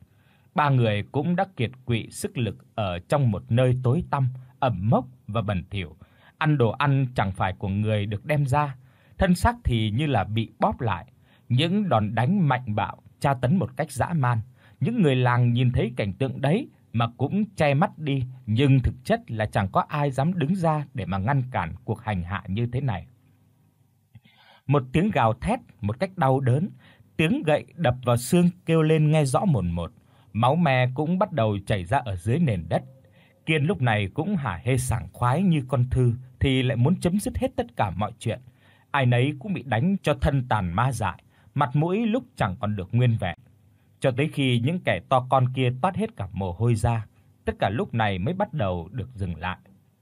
Ba người cũng đã kiệt quỵ sức lực ở trong một nơi tối tăm, ẩm mốc và bẩn thỉu. Ăn đồ ăn chẳng phải của người được đem ra, thân xác thì như là bị bóp lại. Những đòn đánh mạnh bạo, tra tấn một cách dã man. Những người làng nhìn thấy cảnh tượng đấy mà cũng che mắt đi, nhưng thực chất là chẳng có ai dám đứng ra để mà ngăn cản cuộc hành hạ như thế này. Một tiếng gào thét một cách đau đớn, tiếng gậy đập vào xương kêu lên nghe rõ mồn một. Máu me cũng bắt đầu chảy ra ở dưới nền đất. Kiên lúc này cũng hả hê sảng khoái như con Thư thì lại muốn chấm dứt hết tất cả mọi chuyện. Ai nấy cũng bị đánh cho thân tàn ma dại, mặt mũi lúc chẳng còn được nguyên vẹn. Cho tới khi những kẻ to con kia toát hết cả mồ hôi ra, tất cả lúc này mới bắt đầu được dừng lại.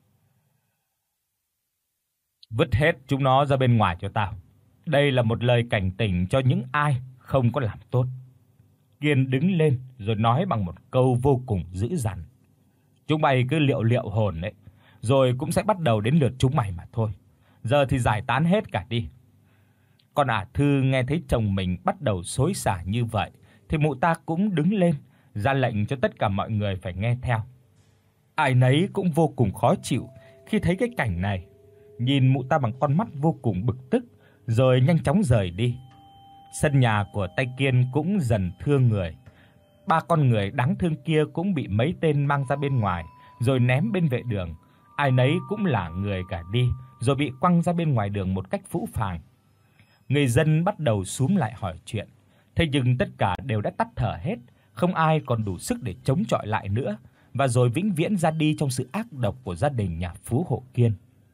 Vứt hết chúng nó ra bên ngoài cho tao. Đây là một lời cảnh tỉnh cho những ai không có làm tốt. Kiên đứng lên rồi nói bằng một câu vô cùng dữ dằn. Chúng mày cứ liệu liệu hồn đấy, rồi cũng sẽ bắt đầu đến lượt chúng mày mà thôi. Giờ thì giải tán hết cả đi. Còn Ả Thư nghe thấy chồng mình bắt đầu xối xả như vậy thì mụ ta cũng đứng lên, ra lệnh cho tất cả mọi người phải nghe theo. Ai nấy cũng vô cùng khó chịu khi thấy cái cảnh này, nhìn mụ ta bằng con mắt vô cùng bực tức rồi nhanh chóng rời đi. Sân nhà của tay Kiên cũng dần thưa người. Ba con người đáng thương kia cũng bị mấy tên mang ra bên ngoài rồi ném bên vệ đường. Ai nấy cũng là người cả đi rồi bị quăng ra bên ngoài đường một cách phũ phàng. Người dân bắt đầu xúm lại hỏi chuyện, thế nhưng tất cả đều đã tắt thở hết, không ai còn đủ sức để chống chọi lại nữa, và rồi vĩnh viễn ra đi trong sự ác độc của gia đình nhà phú hộ Kiên.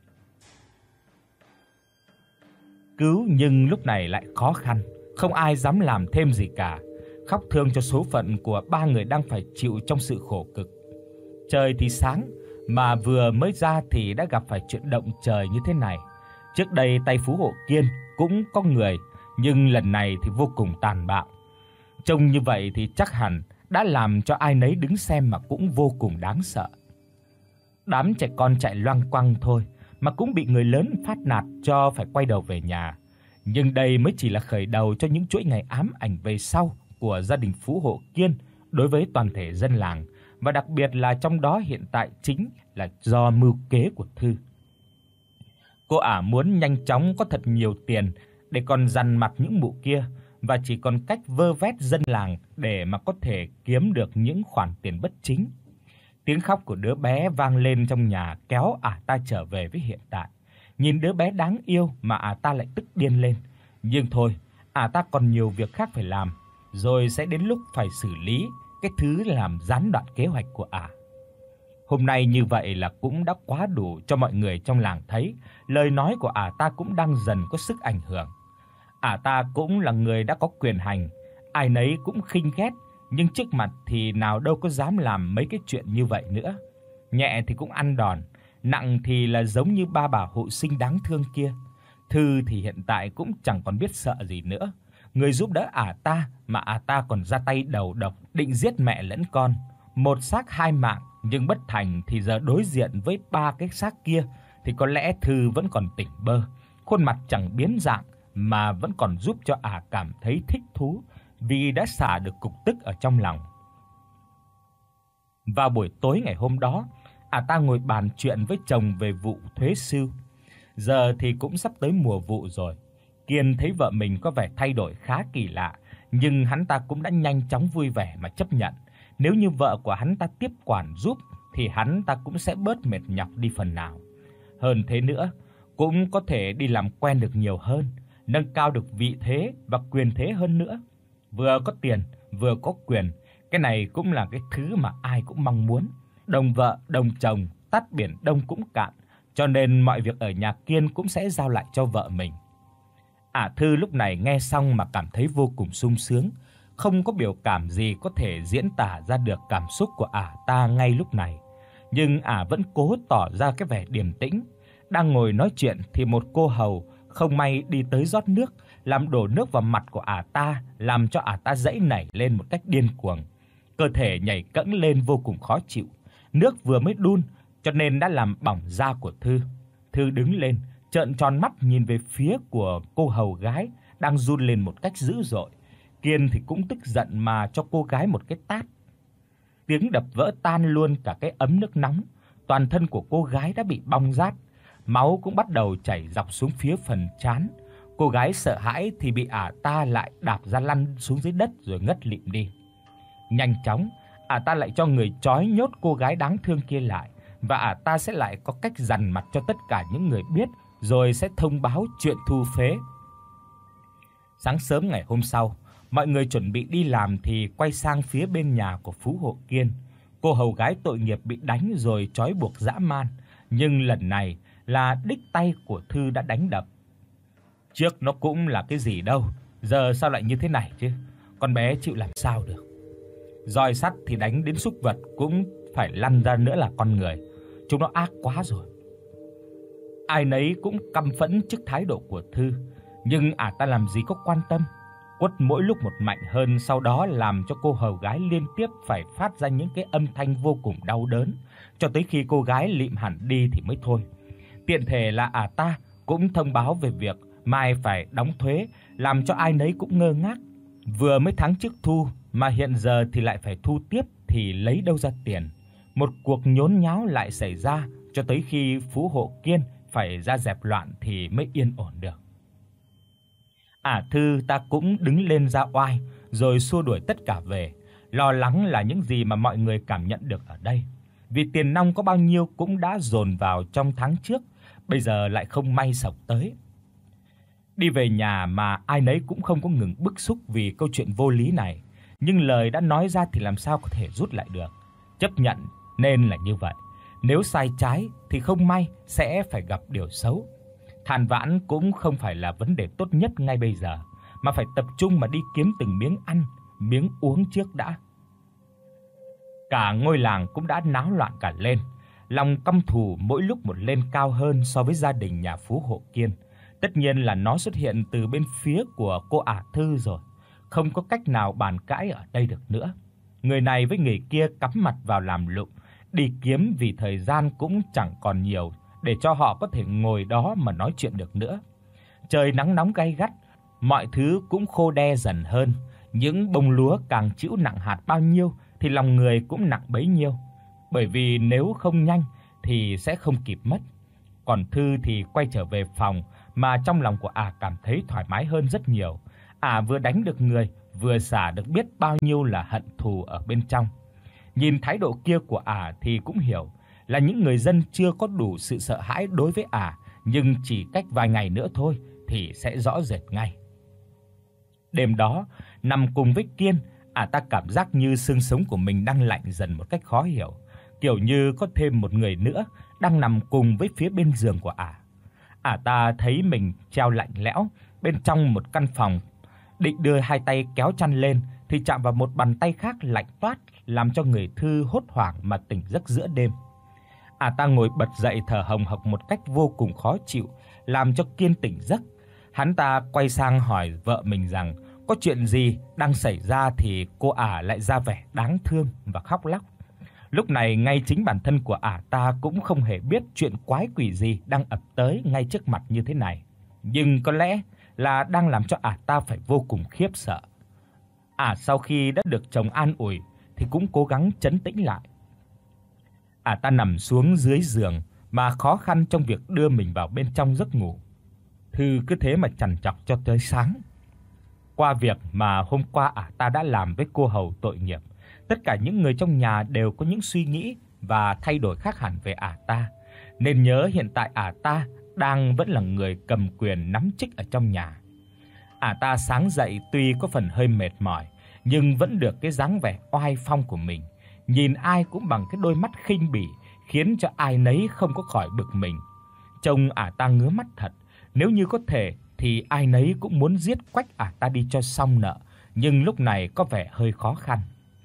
Cứu nhưng lúc này lại khó khăn, không ai dám làm thêm gì cả, khóc thương cho số phận của ba người đang phải chịu trong sự khổ cực. Trời thì sáng mà vừa mới ra thì đã gặp phải chuyện động trời như thế này. Trước đây tay phú hộ Kiên cũng có người, nhưng lần này thì vô cùng tàn bạo. Trông như vậy thì chắc hẳn đã làm cho ai nấy đứng xem mà cũng vô cùng đáng sợ. Đám trẻ con chạy loang quăng thôi mà cũng bị người lớn phát nạt cho phải quay đầu về nhà. Nhưng đây mới chỉ là khởi đầu cho những chuỗi ngày ám ảnh về sau của gia đình phú hộ Kiên đối với toàn thể dân làng, và đặc biệt là trong đó hiện tại chính là do mưu kế của Thư. Cô ả muốn nhanh chóng có thật nhiều tiền để còn dằn mặt những mụ kia, và chỉ còn cách vơ vét dân làng để mà có thể kiếm được những khoản tiền bất chính. Tiếng khóc của đứa bé vang lên trong nhà kéo ả ta trở về với hiện tại. Nhìn đứa bé đáng yêu mà ả ta lại tức điên lên. Nhưng thôi, ả ta còn nhiều việc khác phải làm, rồi sẽ đến lúc phải xử lý cái thứ làm gián đoạn kế hoạch của ả. Hôm nay như vậy là cũng đã quá đủ cho mọi người trong làng thấy, lời nói của ả ta cũng đang dần có sức ảnh hưởng. Ả ta cũng là người đã có quyền hành, ai nấy cũng khinh ghét, nhưng trước mặt thì nào đâu có dám làm mấy cái chuyện như vậy nữa. Nhẹ thì cũng ăn đòn, nặng thì là giống như ba bà hộ sinh đáng thương kia. Thư thì hiện tại cũng chẳng còn biết sợ gì nữa. Người giúp đỡ ả ta mà ả ta còn ra tay đầu độc, định giết mẹ lẫn con, một xác hai mạng, nhưng bất thành thì giờ đối diện với ba cái xác kia thì có lẽ Thư vẫn còn tỉnh bơ, khuôn mặt chẳng biến dạng mà vẫn còn giúp cho ả cảm thấy thích thú vì đã xả được cục tức ở trong lòng. Vào buổi tối ngày hôm đó, ả ta ngồi bàn chuyện với chồng về vụ thuế sưu. Giờ thì cũng sắp tới mùa vụ rồi. Kiên thấy vợ mình có vẻ thay đổi khá kỳ lạ, nhưng hắn ta cũng đã nhanh chóng vui vẻ mà chấp nhận. Nếu như vợ của hắn ta tiếp quản giúp thì hắn ta cũng sẽ bớt mệt nhọc đi phần nào. Hơn thế nữa, cũng có thể đi làm quen được nhiều hơn, nâng cao được vị thế và quyền thế hơn nữa. Vừa có tiền, vừa có quyền, cái này cũng là cái thứ mà ai cũng mong muốn. Đồng vợ, đồng chồng, tát biển đông cũng cạn, cho nên mọi việc ở nhà Kiên cũng sẽ giao lại cho vợ mình. Ả Thư lúc này nghe xong mà cảm thấy vô cùng sung sướng, không có biểu cảm gì có thể diễn tả ra được cảm xúc của ả ta ngay lúc này. Nhưng ả vẫn cố tỏ ra cái vẻ điềm tĩnh. Đang ngồi nói chuyện thì một cô hầu không may đi tới rót nước, làm đổ nước vào mặt của ả ta, làm cho ả ta giãy nảy lên một cách điên cuồng. Cơ thể nhảy cẫng lên vô cùng khó chịu. Nước vừa mới đun cho nên đã làm bỏng da của Thư. Thư đứng lên, trợn tròn mắt nhìn về phía của cô hầu gái đang run lên một cách dữ dội. Kiên thì cũng tức giận mà cho cô gái một cái tát. tiếng đập vỡ tan luôn cả cái ấm nước nóng. Toàn thân của cô gái đã bị bong rát, máu cũng bắt đầu chảy dọc xuống phía phần trán. Cô gái sợ hãi thì bị ả ta lại đạp ra lăn xuống dưới đất rồi ngất lịm đi. Nhanh chóng, ả ta lại cho người trói nhốt cô gái đáng thương kia lại, và ả ta sẽ lại có cách dằn mặt cho tất cả những người biết, rồi sẽ thông báo chuyện thu phế. Sáng sớm ngày hôm sau, mọi người chuẩn bị đi làm thì quay sang phía bên nhà của Phú Hộ Kiên. Cô hầu gái tội nghiệp bị đánh rồi trói buộc dã man, nhưng lần này là đích tay của Thư đã đánh đập. Trước nó cũng là cái gì đâu, giờ sao lại như thế này chứ? Con bé chịu làm sao được. Roi sắt thì đánh đến súc vật cũng phải lăn ra nữa là con người. Chúng nó ác quá rồi. Ai nấy cũng căm phẫn trước thái độ của Thư, nhưng ả ta làm gì có quan tâm. Quất mỗi lúc một mạnh hơn, sau đó làm cho cô hầu gái liên tiếp phải phát ra những cái âm thanh vô cùng đau đớn, cho tới khi cô gái lịm hẳn đi thì mới thôi. Tiện thể là ả ta cũng thông báo về việc mai phải đóng thuế, làm cho ai nấy cũng ngơ ngác. Vừa mới tháng trước thu mà hiện giờ thì lại phải thu tiếp thì lấy đâu ra tiền. Một cuộc nhốn nháo lại xảy ra cho tới khi Phú Hộ Kiên phải ra dẹp loạn thì mới yên ổn được. Ả Thư ta cũng đứng lên ra oai rồi xua đuổi tất cả về, lo lắng là những gì mà mọi người cảm nhận được ở đây. Vì tiền nong có bao nhiêu cũng đã dồn vào trong tháng trước, bây giờ lại không may sộc tới. Đi về nhà mà ai nấy cũng không có ngừng bức xúc vì câu chuyện vô lý này, nhưng lời đã nói ra thì làm sao có thể rút lại được. Chấp nhận nên là như vậy, nếu sai trái thì không may sẽ phải gặp điều xấu. Than vãn cũng không phải là vấn đề tốt nhất ngay bây giờ, mà phải tập trung mà đi kiếm từng miếng ăn, miếng uống trước đã. Cả ngôi làng cũng đã náo loạn cả lên, lòng căm thù mỗi lúc một lên cao hơn so với gia đình nhà Phú Hộ Kiên. Tất nhiên là nó xuất hiện từ bên phía của cô ả Thư rồi, không có cách nào bàn cãi ở đây được nữa. Người này với người kia cắm mặt vào làm lụng, đi kiếm vì thời gian cũng chẳng còn nhiều để cho họ có thể ngồi đó mà nói chuyện được nữa. Trời nắng nóng gay gắt, mọi thứ cũng khô đe dần hơn, những bông lúa càng chịu nặng hạt bao nhiêu thì lòng người cũng nặng bấy nhiêu, bởi vì nếu không nhanh thì sẽ không kịp mất. Còn Thư thì quay trở về phòng mà trong lòng của ả cảm thấy thoải mái hơn rất nhiều. Ả vừa đánh được người, vừa xả được biết bao nhiêu là hận thù ở bên trong. Nhìn thái độ kia của ả thì cũng hiểu là những người dân chưa có đủ sự sợ hãi đối với ả, nhưng chỉ cách vài ngày nữa thôi thì sẽ rõ rệt ngay. Đêm đó, nằm cùng với Kiên, ả ta cảm giác như xương sống của mình đang lạnh dần một cách khó hiểu, kiểu như có thêm một người nữa đang nằm cùng với phía bên giường của ả. Ả ta thấy mình treo lạnh lẽo bên trong một căn phòng, định đưa hai tay kéo chăn lên thì chạm vào một bàn tay khác lạnh toát, làm cho người Thư hốt hoảng mà tỉnh giấc giữa đêm. Ả ta ngồi bật dậy thở hồng hộc một cách vô cùng khó chịu, làm cho Kiên tỉnh giấc. Hắn ta quay sang hỏi vợ mình rằng có chuyện gì đang xảy ra thì cô ả lại ra vẻ đáng thương và khóc lóc. Lúc này ngay chính bản thân của ả ta cũng không hề biết chuyện quái quỷ gì đang ập tới ngay trước mặt như thế này, nhưng có lẽ là đang làm cho ả ta phải vô cùng khiếp sợ. Ả sau khi đã được chồng an ủi thì cũng cố gắng trấn tĩnh lại. Ả ta nằm xuống dưới giường mà khó khăn trong việc đưa mình vào bên trong giấc ngủ. Thư cứ thế mà trằn trọc cho tới sáng. Qua việc mà hôm qua ả ta đã làm với cô hầu tội nghiệp, tất cả những người trong nhà đều có những suy nghĩ và thay đổi khác hẳn về ả ta. Nên nhớ hiện tại ả ta đang vẫn là người cầm quyền nắm trịch ở trong nhà. Ả ta sáng dậy tuy có phần hơi mệt mỏi, nhưng vẫn được cái dáng vẻ oai phong của mình, nhìn ai cũng bằng cái đôi mắt khinh bỉ, khiến cho ai nấy không có khỏi bực mình. Trông ả ta ngứa mắt thật, nếu như có thể thì ai nấy cũng muốn giết quách ả ta đi cho xong nợ, nhưng lúc này có vẻ hơi khó khăn.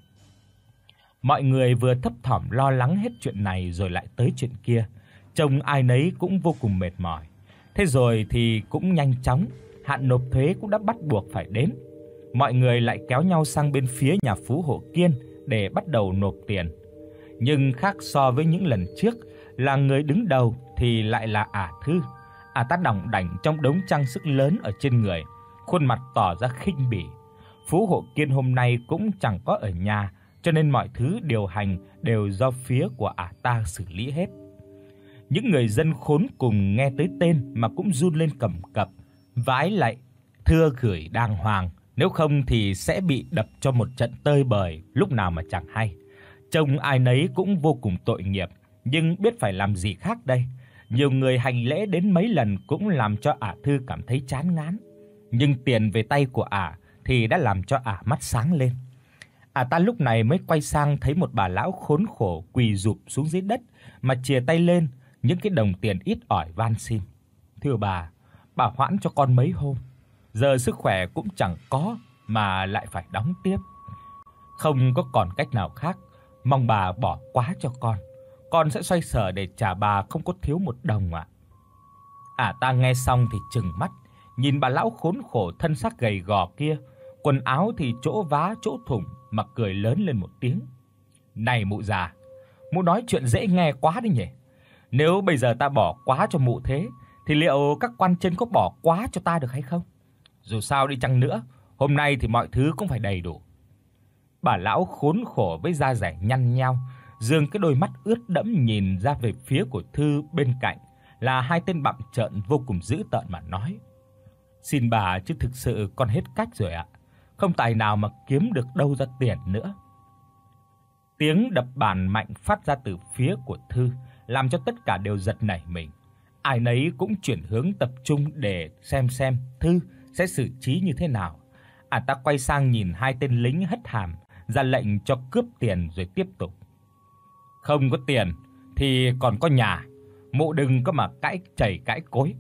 Mọi người vừa thấp thỏm lo lắng hết chuyện này rồi lại tới chuyện kia, trông ai nấy cũng vô cùng mệt mỏi. Thế rồi thì cũng nhanh chóng, hạn nộp thuế cũng đã bắt buộc phải đến. Mọi người lại kéo nhau sang bên phía nhà Phú Hộ Kiên để bắt đầu nộp tiền. Nhưng khác so với những lần trước, là người đứng đầu thì lại là ả Thư. Ả ta đỏng đảnh trong đống trang sức lớn ở trên người, khuôn mặt tỏ ra khinh bỉ. Phú Hộ Kiên hôm nay cũng chẳng có ở nhà cho nên mọi thứ điều hành đều do phía của ả ta xử lý hết. Những người dân khốn cùng nghe tới tên mà cũng run lên cầm cập, vái lạy thưa gửi đàng hoàng, nếu không thì sẽ bị đập cho một trận tơi bời lúc nào mà chẳng hay. Trông ai nấy cũng vô cùng tội nghiệp, nhưng biết phải làm gì khác đây. Nhiều người hành lễ đến mấy lần cũng làm cho ả Thư cảm thấy chán ngán, nhưng tiền về tay của ả thì đã làm cho ả mắt sáng lên. Ả ta lúc này mới quay sang thấy một bà lão khốn khổ quỳ rụp xuống dưới đất mà chìa tay lên những cái đồng tiền ít ỏi van xin: "Thưa bà, bà hoãn cho con mấy hôm, giờ sức khỏe cũng chẳng có mà lại phải đóng tiếp. Không có còn cách nào khác, mong bà bỏ quá cho con. Con sẽ xoay sở để trả bà không có thiếu một đồng ạ." Ả ta nghe xong thì trừng mắt, nhìn bà lão khốn khổ thân xác gầy gò kia, quần áo thì chỗ vá chỗ thủng mà cười lớn lên một tiếng: "Này mụ già, mụ nói chuyện dễ nghe quá đấy nhỉ. Nếu bây giờ ta bỏ quá cho mụ thế thì liệu các quan trên có bỏ quá cho ta được hay không? Dù sao đi chăng nữa, hôm nay thì mọi thứ cũng phải đầy đủ." Bà lão khốn khổ với da dẻ nhăn nheo, dương cái đôi mắt ướt đẫm nhìn ra về phía của Thư bên cạnh là hai tên bặm trợn vô cùng dữ tợn mà nói: "Xin bà chứ thực sự con hết cách rồi ạ, không tài nào mà kiếm được đâu ra tiền nữa." Tiếng đập bàn mạnh phát ra từ phía của Thư làm cho tất cả đều giật nảy mình. Ai nấy cũng chuyển hướng tập trung để xem xem Thư sẽ xử trí như thế nào. À ta quay sang nhìn hai tên lính hất hàm, ra lệnh cho cướp tiền rồi tiếp tục: "Không có tiền thì còn có nhà, mụ đừng có mà cãi chảy cãi cối."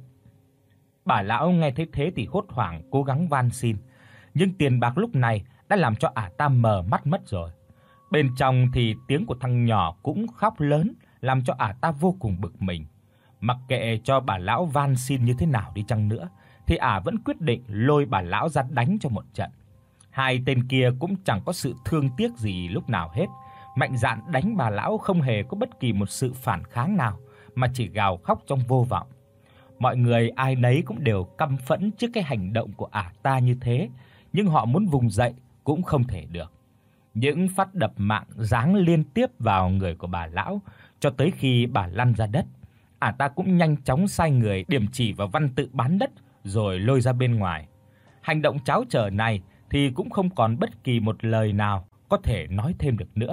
Bà lão nghe thấy thế thì hốt hoảng cố gắng van xin, nhưng tiền bạc lúc này đã làm cho ả ta mờ mắt mất rồi. Bên trong thì tiếng của thằng nhỏ cũng khóc lớn, làm cho ả ta vô cùng bực mình. Mặc kệ cho bà lão van xin như thế nào đi chăng nữa thì ả vẫn quyết định lôi bà lão ra đánh cho một trận. Hai tên kia cũng chẳng có sự thương tiếc gì lúc nào hết, mạnh dạn đánh bà lão không hề có bất kỳ một sự phản kháng nào, mà chỉ gào khóc trong vô vọng. Mọi người ai nấy cũng đều căm phẫn trước cái hành động của ả ta như thế, nhưng họ muốn vùng dậy cũng không thể được. Những phát đập mạng giáng liên tiếp vào người của bà lão cho tới khi bà lăn ra đất. Ả ta cũng nhanh chóng sai người điểm chỉ vào văn tự bán đất rồi lôi ra bên ngoài. Hành động tráo trở này thì cũng không còn bất kỳ một lời nào có thể nói thêm được nữa.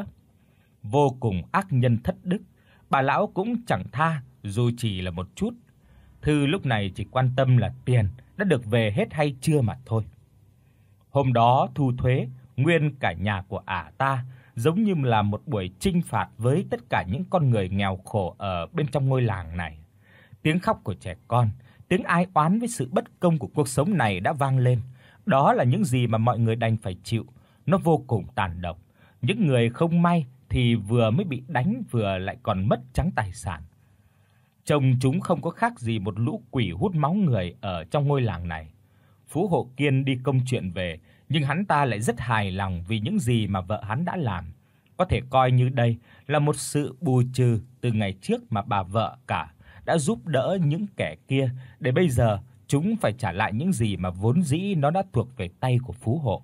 Vô cùng ác nhân thất đức, bà lão cũng chẳng tha dù chỉ là một chút. Thư lúc này chỉ quan tâm là tiền đã được về hết hay chưa mà thôi. Hôm đó thu thuế, nguyên cả nhà của ả ta giống như là một buổi trinh phạt với tất cả những con người nghèo khổ ở bên trong ngôi làng này. Tiếng khóc của trẻ con, tiếng ai oán với sự bất công của cuộc sống này đã vang lên. Đó là những gì mà mọi người đành phải chịu, nó vô cùng tàn độc. Những người không may thì vừa mới bị đánh vừa lại còn mất trắng tài sản. Trông chúng không có khác gì một lũ quỷ hút máu người ở trong ngôi làng này. Phú Hộ Kiên đi công chuyện về, nhưng hắn ta lại rất hài lòng vì những gì mà vợ hắn đã làm. Có thể coi như đây là một sự bù trừ từ ngày trước mà bà vợ cả đã giúp đỡ những kẻ kia, để bây giờ chúng phải trả lại những gì mà vốn dĩ nó đã thuộc về tay của Phú Hộ.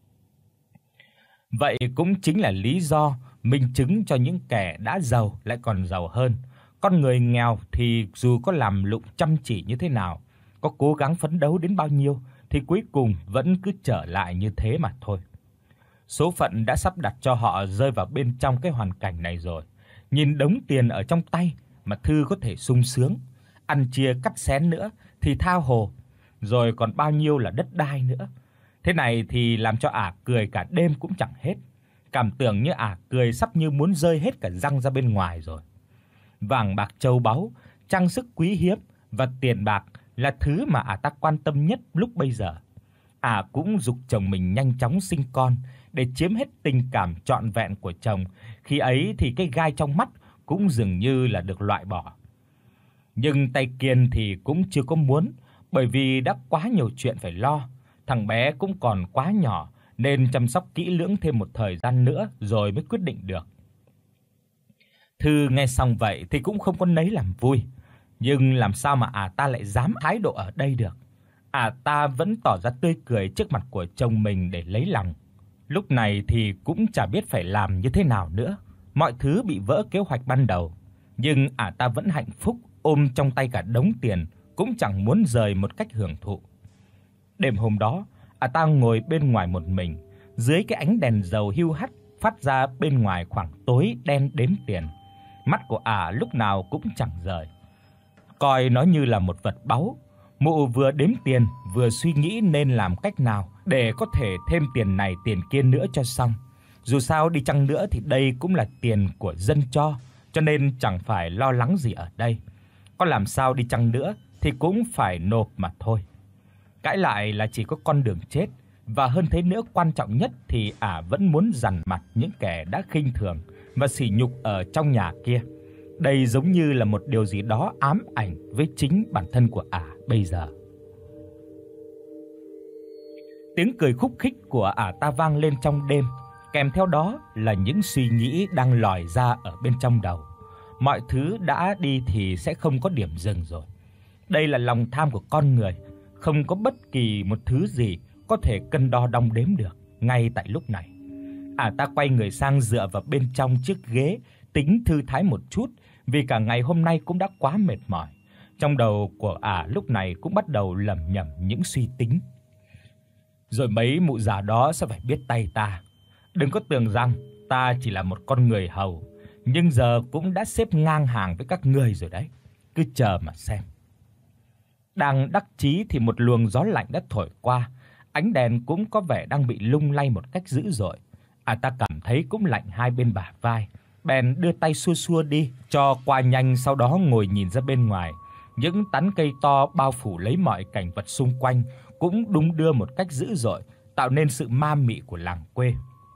Vậy cũng chính là lý do minh chứng cho những kẻ đã giàu lại còn giàu hơn. Con người nghèo thì dù có làm lụng chăm chỉ như thế nào, có cố gắng phấn đấu đến bao nhiêu thì cuối cùng vẫn cứ trở lại như thế mà thôi. Số phận đã sắp đặt cho họ rơi vào bên trong cái hoàn cảnh này rồi. Nhìn đống tiền ở trong tay mà Thư có thể sung sướng, ăn chia cắt xén nữa thì tha hồ, rồi còn bao nhiêu là đất đai nữa. Thế này thì làm cho ả cười cả đêm cũng chẳng hết. Cảm tưởng như ả cười sắp như muốn rơi hết cả răng ra bên ngoài rồi. Vàng bạc châu báu, trang sức quý hiếm và tiền bạc là thứ mà ả ta quan tâm nhất lúc bây giờ. Ả cũng giục chồng mình nhanh chóng sinh con để chiếm hết tình cảm trọn vẹn của chồng, khi ấy thì cái gai trong mắt cũng dường như là được loại bỏ. Nhưng tay Kiên thì cũng chưa có muốn, bởi vì đã quá nhiều chuyện phải lo, thằng bé cũng còn quá nhỏ nên chăm sóc kỹ lưỡng thêm một thời gian nữa rồi mới quyết định được. Thư nghe xong vậy thì cũng không có nấy làm vui, nhưng làm sao mà ả ta lại dám thái độ ở đây được. Ả ta vẫn tỏ ra tươi cười trước mặt của chồng mình để lấy lòng. Lúc này thì cũng chả biết phải làm như thế nào nữa. Mọi thứ bị vỡ kế hoạch ban đầu, nhưng ả ta vẫn hạnh phúc ôm trong tay cả đống tiền, cũng chẳng muốn rời một cách hưởng thụ. Đêm hôm đó, ả ta ngồi bên ngoài một mình, dưới cái ánh đèn dầu hiu hắt phát ra bên ngoài khoảng tối đen đếm tiền. Mắt của ả lúc nào cũng chẳng rời, coi nó như là một vật báu. Mụ vừa đếm tiền vừa suy nghĩ nên làm cách nào để có thể thêm tiền này tiền kia nữa cho xong. Dù sao đi chăng nữa thì đây cũng là tiền của dân cho, cho nên chẳng phải lo lắng gì ở đây. Có làm sao đi chăng nữa thì cũng phải nộp mà thôi. Cãi lại là chỉ có con đường chết, và hơn thế nữa, quan trọng nhất thì ả vẫn muốn dằn mặt những kẻ đã khinh thường và sỉ nhục ở trong nhà kia. Đây giống như là một điều gì đó ám ảnh với chính bản thân của ả bây giờ. Tiếng cười khúc khích của ả ta vang lên trong đêm, kèm theo đó là những suy nghĩ đang lòi ra ở bên trong đầu. Mọi thứ đã đi thì sẽ không có điểm dừng rồi. Đây là lòng tham của con người, không có bất kỳ một thứ gì có thể cân đo đong đếm được ngay tại lúc này. Ả ta quay người sang dựa vào bên trong chiếc ghế, tính thư thái một chút, vì cả ngày hôm nay cũng đã quá mệt mỏi. Trong đầu của ả lúc này cũng bắt đầu lẩm nhẩm những suy tính. Rồi mấy mụ già đó sẽ phải biết tay ta. Đừng có tưởng rằng ta chỉ là một con người hầu, nhưng giờ cũng đã xếp ngang hàng với các ngươi rồi đấy. Cứ chờ mà xem. Đang đắc chí thì một luồng gió lạnh đã thổi qua, ánh đèn cũng có vẻ đang bị lung lay một cách dữ dội. À ta cảm thấy cũng lạnh hai bên bả vai, bèn đưa tay xua xua đi cho qua nhanh, sau đó ngồi nhìn ra bên ngoài. Những tán cây to bao phủ lấy mọi cảnh vật xung quanh cũng đung đưa một cách dữ dội, tạo nên sự ma mị của làng quê.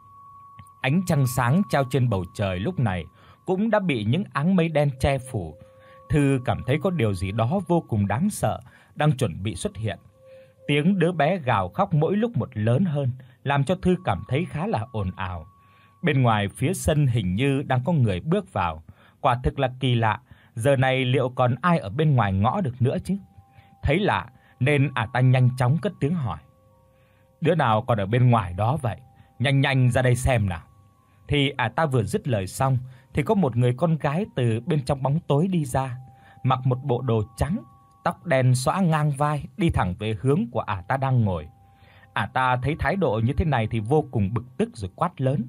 Ánh trăng sáng treo trên bầu trời lúc này cũng đã bị những áng mây đen che phủ. Thư cảm thấy có điều gì đó vô cùng đáng sợ đang chuẩn bị xuất hiện. Tiếng đứa bé gào khóc mỗi lúc một lớn hơn, làm cho Thư cảm thấy khá là ồn ào. Bên ngoài phía sân hình như đang có người bước vào. Quả thực là kỳ lạ, giờ này liệu còn ai ở bên ngoài ngõ được nữa chứ? Thấy lạ nên ả ta nhanh chóng cất tiếng hỏi: "Đứa nào còn ở bên ngoài đó vậy? Nhanh nhanh ra đây xem nào." Thì ả ta vừa dứt lời xong thì có một người con gái từ bên trong bóng tối đi ra, mặc một bộ đồ trắng, tóc đen xõa ngang vai, đi thẳng về hướng của ả ta đang ngồi. Ả ta thấy thái độ như thế này thì vô cùng bực tức rồi quát lớn: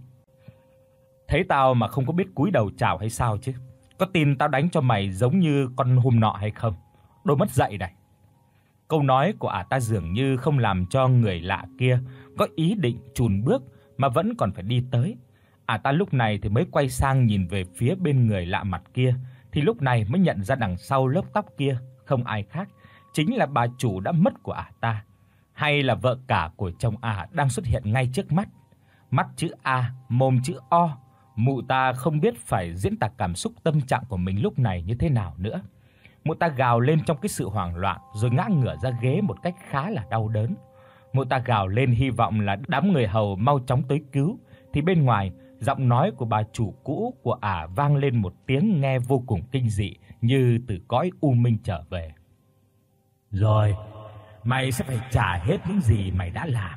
"Thấy tao mà không có biết cúi đầu chào hay sao chứ? Có tin tao đánh cho mày giống như con hôm nọ hay không? Đồ mất dạy này." Câu nói của ả ta dường như không làm cho người lạ kia có ý định chùn bước mà vẫn còn phải đi tới. Ả ta lúc này thì mới quay sang nhìn về phía bên người lạ mặt kia, thì lúc này mới nhận ra đằng sau lớp tóc kia không ai khác, chính là bà chủ đã mất của ả ta, hay là vợ cả của chồng ả đang xuất hiện ngay trước mắt. Mắt chữ A, mồm chữ O, mụ ta không biết phải diễn tả cảm xúc tâm trạng của mình lúc này như thế nào nữa. Mụ ta gào lên trong cái sự hoảng loạn rồi ngã ngửa ra ghế một cách khá là đau đớn. Mụ ta gào lên hy vọng là đám người hầu mau chóng tới cứu, thì bên ngoài, giọng nói của bà chủ cũ của ả vang lên một tiếng nghe vô cùng kinh dị, như từ cõi u minh trở về. "Rồi, mày sẽ phải trả hết những gì mày đã làm."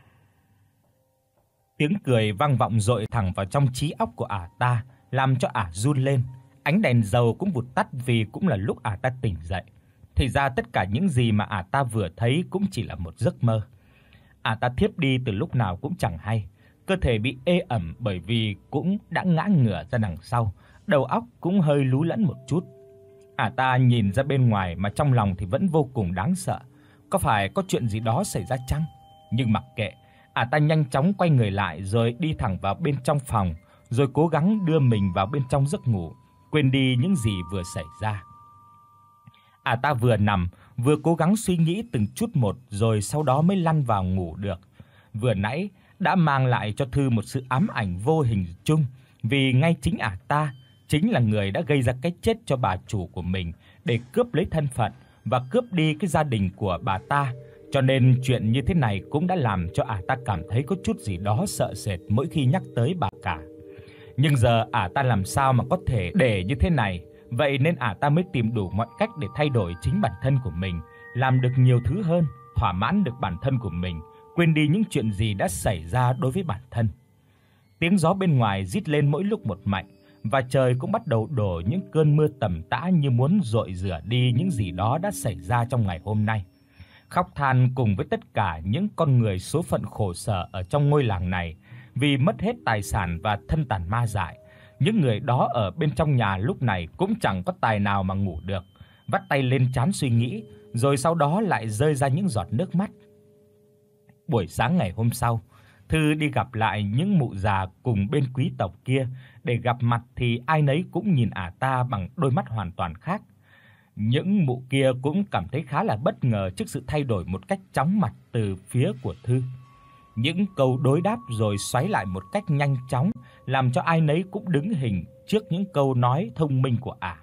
Tiếng cười vang vọng dội thẳng vào trong trí óc của ả ta, làm cho ả run lên. Ánh đèn dầu cũng vụt tắt vì cũng là lúc ả ta tỉnh dậy. Thì ra tất cả những gì mà ả ta vừa thấy cũng chỉ là một giấc mơ. Ả ta thiếp đi từ lúc nào cũng chẳng hay. Cơ thể bị ê ẩm bởi vì cũng đã ngã ngửa ra đằng sau, đầu óc cũng hơi lú lẫn một chút. Ả ta nhìn ra bên ngoài mà trong lòng thì vẫn vô cùng đáng sợ. Có phải có chuyện gì đó xảy ra chăng? Nhưng mặc kệ, ả ta nhanh chóng quay người lại rồi đi thẳng vào bên trong phòng, rồi cố gắng đưa mình vào bên trong giấc ngủ, quên đi những gì vừa xảy ra. Ả ta vừa nằm, vừa cố gắng suy nghĩ từng chút một rồi sau đó mới lăn vào ngủ được. Vừa nãy đã mang lại cho Thư một sự ám ảnh vô hình chung, vì ngay chính ả ta chính là người đã gây ra cái chết cho bà chủ của mình để cướp lấy thân phận và cướp đi cái gia đình của bà ta. Cho nên chuyện như thế này cũng đã làm cho ả ta cảm thấy có chút gì đó sợ sệt mỗi khi nhắc tới bà cả. Nhưng giờ ả ta làm sao mà có thể để như thế này, vậy nên ả ta mới tìm đủ mọi cách để thay đổi chính bản thân của mình, làm được nhiều thứ hơn, thỏa mãn được bản thân của mình, quên đi những chuyện gì đã xảy ra đối với bản thân. Tiếng gió bên ngoài rít lên mỗi lúc một mạnh và trời cũng bắt đầu đổ những cơn mưa tầm tã như muốn dội rửa đi những gì đó đã xảy ra trong ngày hôm nay. Khóc than cùng với tất cả những con người số phận khổ sở ở trong ngôi làng này vì mất hết tài sản và thân tàn ma dại. Những người đó ở bên trong nhà lúc này cũng chẳng có tài nào mà ngủ được, vắt tay lên trán suy nghĩ, rồi sau đó lại rơi ra những giọt nước mắt. Buổi sáng ngày hôm sau, Thư đi gặp lại những mụ già cùng bên quý tộc kia, để gặp mặt thì ai nấy cũng nhìn ả ta bằng đôi mắt hoàn toàn khác. Những mụ kia cũng cảm thấy khá là bất ngờ trước sự thay đổi một cách chóng mặt từ phía của Thư. Những câu đối đáp rồi xoáy lại một cách nhanh chóng, làm cho ai nấy cũng đứng hình trước những câu nói thông minh của ả.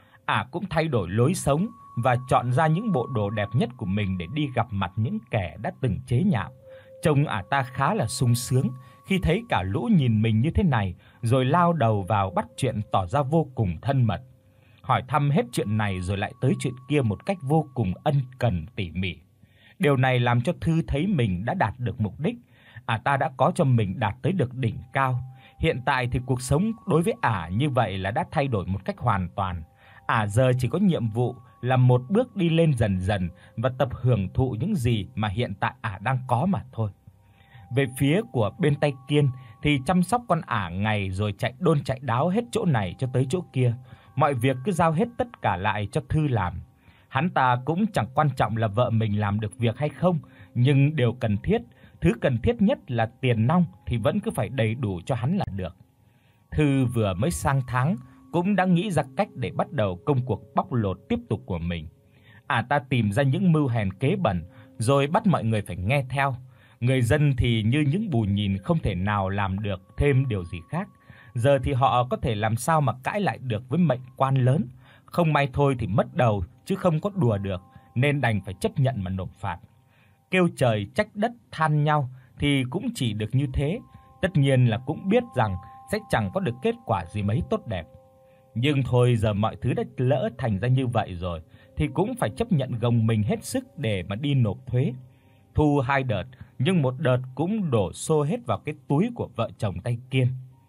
Ả cũng thay đổi lối sống và chọn ra những bộ đồ đẹp nhất của mình để đi gặp mặt những kẻ đã từng chế nhạo. Trông ả ta khá là sung sướng khi thấy cả lũ nhìn mình như thế này, rồi lao đầu vào bắt chuyện tỏ ra vô cùng thân mật. Hỏi thăm hết chuyện này rồi lại tới chuyện kia một cách vô cùng ân cần tỉ mỉ. Điều này làm cho Thư thấy mình đã đạt được mục đích, ả ta đã có cho mình đạt tới được đỉnh cao. Hiện tại thì cuộc sống đối với ả như vậy là đã thay đổi một cách hoàn toàn. Ả giờ chỉ có nhiệm vụ là một bước đi lên dần dần và tập hưởng thụ những gì mà hiện tại ả đang có mà thôi. Về phía của bên tay Kiên thì chăm sóc con ả ngày rồi chạy đôn chạy đáo hết chỗ này cho tới chỗ kia, mọi việc cứ giao hết tất cả lại cho Thư làm. Hắn ta cũng chẳng quan trọng là vợ mình làm được việc hay không, nhưng điều cần thiết, thứ cần thiết nhất là tiền nong thì vẫn cứ phải đầy đủ cho hắn là được. Thư vừa mới sang tháng cũng đã nghĩ ra cách để bắt đầu công cuộc bóc lột tiếp tục của mình. Ả ta tìm ra những mưu hèn kế bẩn rồi bắt mọi người phải nghe theo. Người dân thì như những bù nhìn không thể nào làm được thêm điều gì khác. Giờ thì họ có thể làm sao mà cãi lại được với mệnh quan lớn, không may thôi thì mất đầu chứ không có đùa được, nên đành phải chấp nhận mà nộp phạt. Kêu trời trách đất than nhau thì cũng chỉ được như thế, tất nhiên là cũng biết rằng sẽ chẳng có được kết quả gì mấy tốt đẹp. Nhưng thôi, giờ mọi thứ đã lỡ thành ra như vậy rồi thì cũng phải chấp nhận gồng mình hết sức để mà đi nộp thuế. Thu hai đợt, nhưng một đợt cũng đổ xô hết vào cái túi của vợ chồng tay Kiên.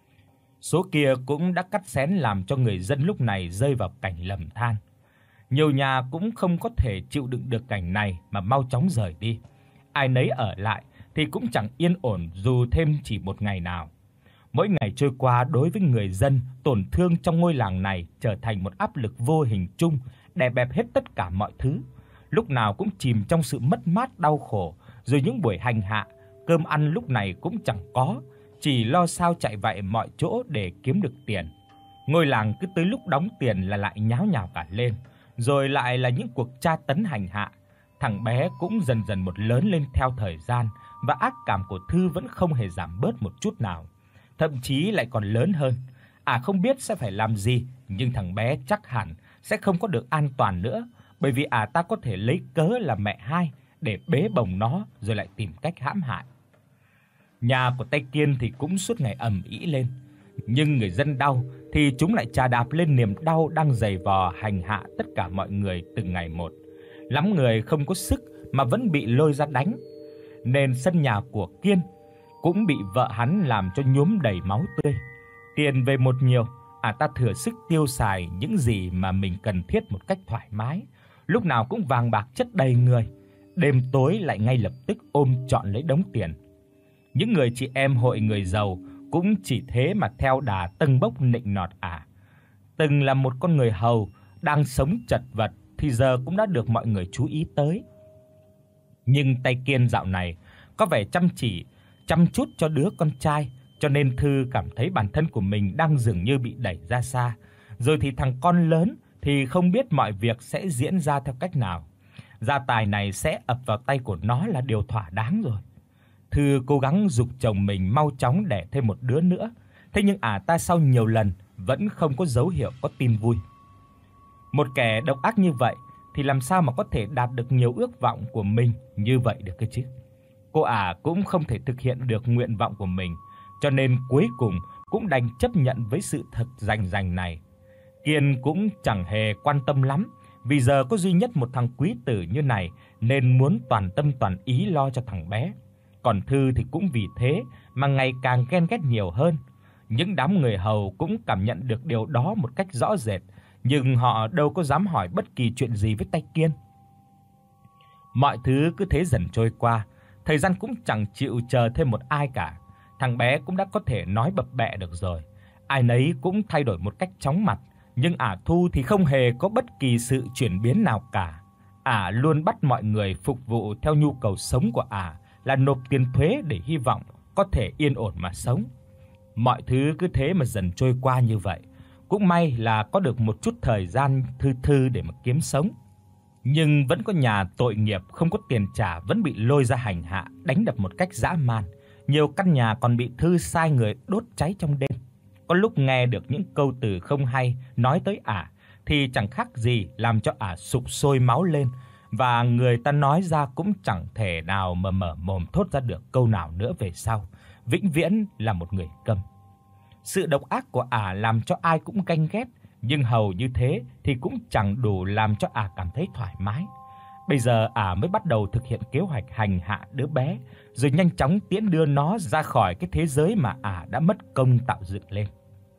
Số kia cũng đã cắt xén làm cho người dân lúc này rơi vào cảnh lầm than. Nhiều nhà cũng không có thể chịu đựng được cảnh này mà mau chóng rời đi. Ai nấy ở lại thì cũng chẳng yên ổn dù thêm chỉ một ngày nào. Mỗi ngày trôi qua đối với người dân tổn thương trong ngôi làng này trở thành một áp lực vô hình chung, đè bẹp hết tất cả mọi thứ. Lúc nào cũng chìm trong sự mất mát đau khổ, rồi những buổi hành hạ, cơm ăn lúc này cũng chẳng có, chỉ lo sao chạy vạy mọi chỗ để kiếm được tiền. Ngôi làng cứ tới lúc đóng tiền là lại nháo nhào cả lên, rồi lại là những cuộc tra tấn hành hạ. Thằng bé cũng dần dần một lớn lên theo thời gian, và ác cảm của Thư vẫn không hề giảm bớt một chút nào, thậm chí lại còn lớn hơn. À không biết sẽ phải làm gì, nhưng thằng bé chắc hẳn sẽ không có được an toàn nữa, bởi vì à ta có thể lấy cớ là mẹ hai để bế bồng nó rồi lại tìm cách hãm hại. Nhà của tay Kiên thì cũng suốt ngày ầm ĩ lên, nhưng người dân đau thì chúng lại chà đạp lên niềm đau đang giày vò hành hạ tất cả mọi người từng ngày một. Lắm người không có sức mà vẫn bị lôi ra đánh, nên sân nhà của Kiên cũng bị vợ hắn làm cho nhuốm đầy máu tươi. Tiền về một nhiều, à ta thừa sức tiêu xài những gì mà mình cần thiết một cách thoải mái, lúc nào cũng vàng bạc chất đầy người, đêm tối lại ngay lập tức ôm trọn lấy đống tiền. Những người chị em hội người giàu cũng chỉ thế mà theo đà tâng bốc nịnh nọt à. Từng là một con người hầu đang sống chật vật thì giờ cũng đã được mọi người chú ý tới. Nhưng tay Kiên dạo này có vẻ chăm chỉ, chăm chút cho đứa con trai, cho nên Thư cảm thấy bản thân của mình đang dường như bị đẩy ra xa. Rồi thì thằng con lớn thì không biết mọi việc sẽ diễn ra theo cách nào. Gia tài này sẽ ập vào tay của nó là điều thỏa đáng rồi. Thư cố gắng giục chồng mình mau chóng đẻ thêm một đứa nữa, thế nhưng à ta sau nhiều lần vẫn không có dấu hiệu có tin vui. Một kẻ độc ác như vậy thì làm sao mà có thể đạt được nhiều ước vọng của mình như vậy được cơ chứ? Cô ả cũng không thể thực hiện được nguyện vọng của mình, cho nên cuối cùng cũng đành chấp nhận với sự thật rành rành này. Kiên cũng chẳng hề quan tâm lắm, vì giờ có duy nhất một thằng quý tử như này nên muốn toàn tâm toàn ý lo cho thằng bé. Còn Thư thì cũng vì thế mà ngày càng ghen ghét nhiều hơn. Những đám người hầu cũng cảm nhận được điều đó một cách rõ rệt, nhưng họ đâu có dám hỏi bất kỳ chuyện gì với tay Kiên. Mọi thứ cứ thế dần trôi qua, thời gian cũng chẳng chịu chờ thêm một ai cả. Thằng bé cũng đã có thể nói bập bẹ được rồi. Ai nấy cũng thay đổi một cách chóng mặt, nhưng Ả Thu thì không hề có bất kỳ sự chuyển biến nào cả. Ả luôn bắt mọi người phục vụ theo nhu cầu sống của Ả, là nộp tiền thuế để hy vọng có thể yên ổn mà sống. Mọi thứ cứ thế mà dần trôi qua như vậy. Cũng may là có được một chút thời gian thư thư để mà kiếm sống. Nhưng vẫn có nhà tội nghiệp không có tiền trả vẫn bị lôi ra hành hạ, đánh đập một cách dã man. Nhiều căn nhà còn bị Thư sai người đốt cháy trong đêm. Có lúc nghe được những câu từ không hay nói tới Ả thì chẳng khác gì làm cho Ả sục sôi máu lên, và người ta nói ra cũng chẳng thể nào mà mở mồm thốt ra được câu nào nữa về sau, vĩnh viễn là một người câm. Sự độc ác của Ả làm cho ai cũng ganh ghét, nhưng hầu như thế thì cũng chẳng đủ làm cho Ả cảm thấy thoải mái. Bây giờ Ả mới bắt đầu thực hiện kế hoạch hành hạ đứa bé, rồi nhanh chóng tiễn đưa nó ra khỏi cái thế giới mà Ả đã mất công tạo dựng lên.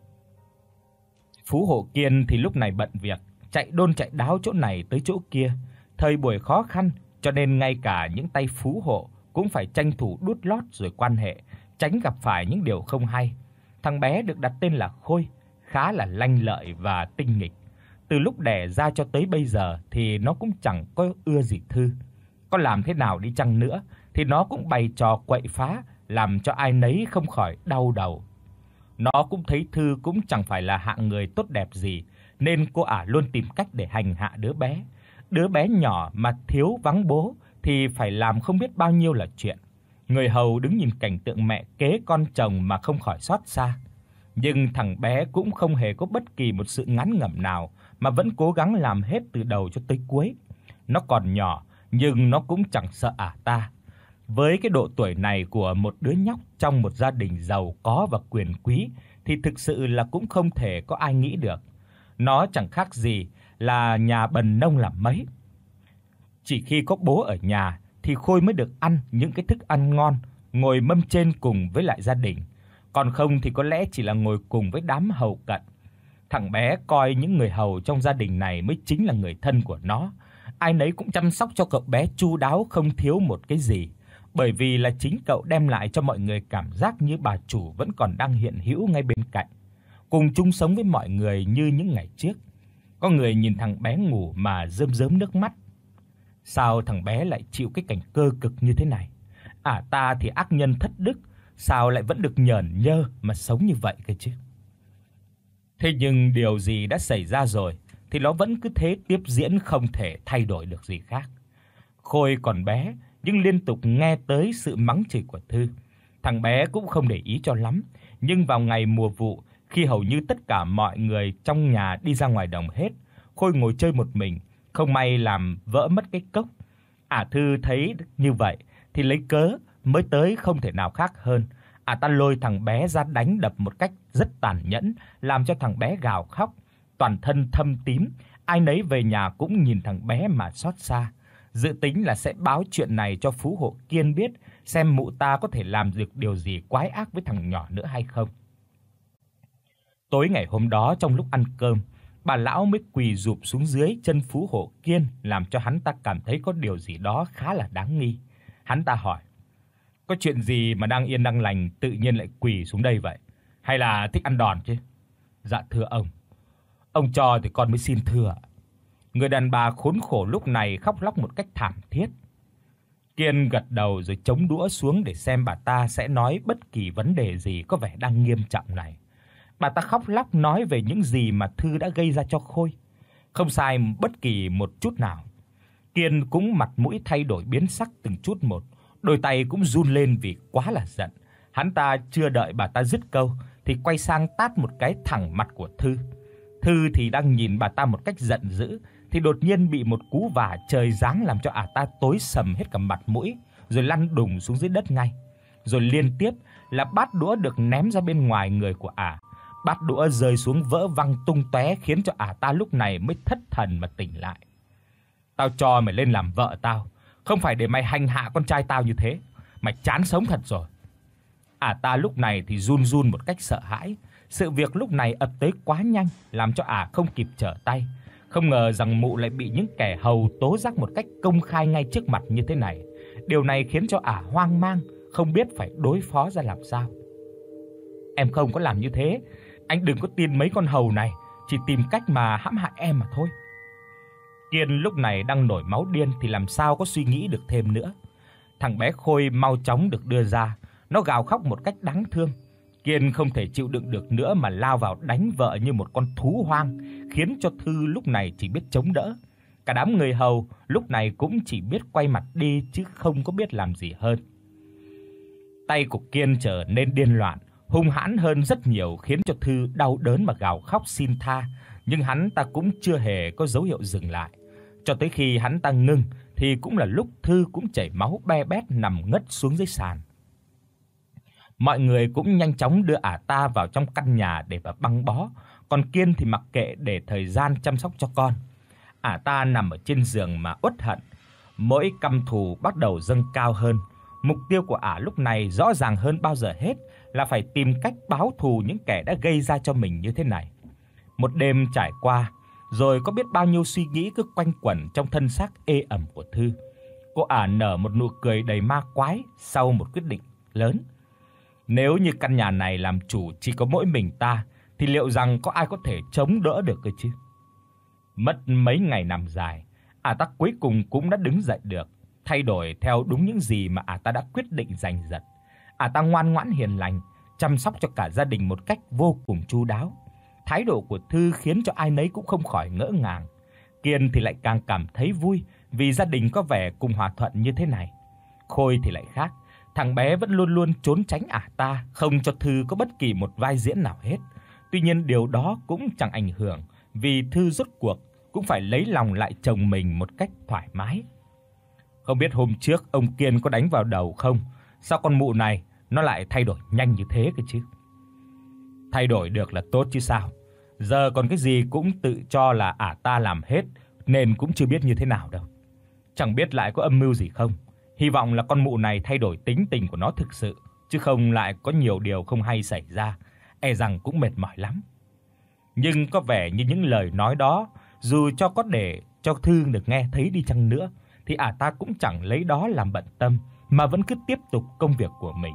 Phú Hộ Kiên thì lúc này bận việc, chạy đôn chạy đáo chỗ này tới chỗ kia. Thời buổi khó khăn, cho nên ngay cả những tay phú hộ cũng phải tranh thủ đút lót rồi quan hệ, tránh gặp phải những điều không hay. Thằng bé được đặt tên là Khôi, khá là lanh lợi và tinh nghịch. Từ lúc đẻ ra cho tới bây giờ thì nó cũng chẳng có ưa gì Thư. Có làm thế nào đi chăng nữa thì nó cũng bày trò quậy phá, làm cho ai nấy không khỏi đau đầu. Nó cũng thấy Thư cũng chẳng phải là hạng người tốt đẹp gì, nên cô Ả luôn tìm cách để hành hạ đứa bé. Đứa bé nhỏ mà thiếu vắng bố thì phải làm không biết bao nhiêu là chuyện. Người hầu đứng nhìn cảnh tượng mẹ kế con chồng mà không khỏi xót xa. Nhưng thằng bé cũng không hề có bất kỳ một sự ngán ngẩm nào, mà vẫn cố gắng làm hết từ đầu cho tới cuối. Nó còn nhỏ nhưng nó cũng chẳng sợ Ả ta. Với cái độ tuổi này của một đứa nhóc trong một gia đình giàu có và quyền quý thì thực sự là cũng không thể có ai nghĩ được. Nó chẳng khác gì là nhà bần nông làm mấy. Chỉ khi có bố ở nhà thì Khôi mới được ăn những cái thức ăn ngon, ngồi mâm trên cùng với lại gia đình. Còn không thì có lẽ chỉ là ngồi cùng với đám hầu cận. Thằng bé coi những người hầu trong gia đình này mới chính là người thân của nó. Ai nấy cũng chăm sóc cho cậu bé chu đáo không thiếu một cái gì, bởi vì là chính cậu đem lại cho mọi người cảm giác như bà chủ vẫn còn đang hiện hữu ngay bên cạnh, cùng chung sống với mọi người như những ngày trước. Có người nhìn thằng bé ngủ mà rơm rớm nước mắt. Sao thằng bé lại chịu cái cảnh cơ cực như thế này? Ả ta thì ác nhân thất đức, sao lại vẫn được nhởn nhơ mà sống như vậy cơ chứ? Thế nhưng điều gì đã xảy ra rồi thì nó vẫn cứ thế tiếp diễn, không thể thay đổi được gì khác. Khôi còn bé nhưng liên tục nghe tới sự mắng chửi của Thư. Thằng bé cũng không để ý cho lắm, nhưng vào ngày mùa vụ, khi hầu như tất cả mọi người trong nhà đi ra ngoài đồng hết, Khôi ngồi chơi một mình, không may làm vỡ mất cái cốc. Ả Thư thấy như vậy thì lấy cớ mới tới không thể nào khác hơn. Ả ta lôi thằng bé ra đánh đập một cách rất tàn nhẫn, làm cho thằng bé gào khóc, toàn thân thâm tím. Ai nấy về nhà cũng nhìn thằng bé mà xót xa, dự tính là sẽ báo chuyện này cho Phú Hộ Kiên biết, xem mụ ta có thể làm được điều gì quái ác với thằng nhỏ nữa hay không. Tối ngày hôm đó trong lúc ăn cơm, bà lão mới quỳ rụp xuống dưới chân Phú Hộ Kiên, làm cho hắn ta cảm thấy có điều gì đó khá là đáng nghi. Hắn ta hỏi: "Có chuyện gì mà đang yên đang lành tự nhiên lại quỳ xuống đây vậy? Hay là thích ăn đòn chứ?" "Dạ thưa ông, ông cho thì con mới xin thưa." Người đàn bà khốn khổ lúc này khóc lóc một cách thảm thiết. Kiên gật đầu rồi chống đũa xuống để xem bà ta sẽ nói bất kỳ vấn đề gì có vẻ đang nghiêm trọng này. Bà ta khóc lóc nói về những gì mà Thư đã gây ra cho Khôi, không sai bất kỳ một chút nào. Kiên cũng mặt mũi thay đổi biến sắc từng chút một, đôi tay cũng run lên vì quá là giận. Hắn ta chưa đợi bà ta dứt câu thì quay sang tát một cái thẳng mặt của Thư. Thư thì đang nhìn bà ta một cách giận dữ thì đột nhiên bị một cú vả trời giáng làm cho ả ta tối sầm hết cả mặt mũi, rồi lăn đùng xuống dưới đất ngay. Rồi liên tiếp là bát đũa được ném ra bên ngoài người của ả. Bát đũa rơi xuống vỡ văng tung tóe, khiến cho ả ta lúc này mới thất thần mà tỉnh lại. "Tao cho mày lên làm vợ tao, không phải để mày hành hạ con trai tao như thế. mày chán sống thật rồi. Ả ta lúc này thì run run một cách sợ hãi, sự việc lúc này ập tới quá nhanh làm cho Ả không kịp trở tay. Không ngờ rằng mụ lại bị những kẻ hầu tố giác một cách công khai ngay trước mặt như thế này. Điều này khiến cho Ả hoang mang, không biết phải đối phó ra làm sao. Em không có làm như thế, anh đừng có tin mấy con hầu này, chỉ tìm cách mà hãm hại em mà thôi. Kiên lúc này đang nổi máu điên thì làm sao có suy nghĩ được thêm nữa. Thằng bé Khôi mau chóng được đưa ra, nó gào khóc một cách đáng thương. Kiên không thể chịu đựng được nữa mà lao vào đánh vợ như một con thú hoang, khiến cho Thư lúc này chỉ biết chống đỡ. Cả đám người hầu lúc này cũng chỉ biết quay mặt đi chứ không có biết làm gì hơn. Tay của Kiên trở nên điên loạn, hung hãn hơn rất nhiều, khiến cho Thư đau đớn mà gào khóc xin tha, nhưng hắn ta cũng chưa hề có dấu hiệu dừng lại. Cho tới khi hắn ta ngưng thì cũng là lúc Thư cũng chảy máu be bét nằm ngất xuống dưới sàn. Mọi người cũng nhanh chóng đưa Ả ta vào trong căn nhà để mà băng bó, còn Kiên thì mặc kệ để thời gian chăm sóc cho con. Ả ta nằm ở trên giường mà uất hận, mỗi căm thù bắt đầu dâng cao hơn. Mục tiêu của Ả lúc này rõ ràng hơn bao giờ hết là phải tìm cách báo thù những kẻ đã gây ra cho mình như thế này. Một đêm trải qua, rồi có biết bao nhiêu suy nghĩ cứ quanh quẩn trong thân xác ê ẩm của Thư. Cô Ả nở một nụ cười đầy ma quái sau một quyết định lớn. Nếu như căn nhà này làm chủ chỉ có mỗi mình ta thì liệu rằng có ai có thể chống đỡ được cơ chứ? Mất mấy ngày nằm dài, Ả ta cuối cùng cũng đã đứng dậy được, thay đổi theo đúng những gì mà Ả ta đã quyết định giành giật. Ả ta ngoan ngoãn hiền lành, chăm sóc cho cả gia đình một cách vô cùng chu đáo. Thái độ của Thư khiến cho ai nấy cũng không khỏi ngỡ ngàng. Kiên thì lại càng cảm thấy vui vì gia đình có vẻ cùng hòa thuận như thế này. Khôi thì lại khác, thằng bé vẫn luôn luôn trốn tránh Ả ta, không cho Thư có bất kỳ một vai diễn nào hết. Tuy nhiên điều đó cũng chẳng ảnh hưởng, vì Thư rốt cuộc cũng phải lấy lòng lại chồng mình một cách thoải mái. Không biết hôm trước ông Kiên có đánh vào đầu không? Sao con mụ này nó lại thay đổi nhanh như thế cơ chứ? Thay đổi được là tốt chứ sao. Giờ còn cái gì cũng tự cho là Ả ta làm hết, nên cũng chưa biết như thế nào đâu. Chẳng biết lại có âm mưu gì không. Hy vọng là con mụ này thay đổi tính tình của nó thực sự, chứ không lại có nhiều điều không hay xảy ra, e rằng cũng mệt mỏi lắm. Nhưng có vẻ như những lời nói đó, dù cho có để cho Thư được nghe thấy đi chăng nữa, thì Ả ta cũng chẳng lấy đó làm bận tâm, mà vẫn cứ tiếp tục công việc của mình.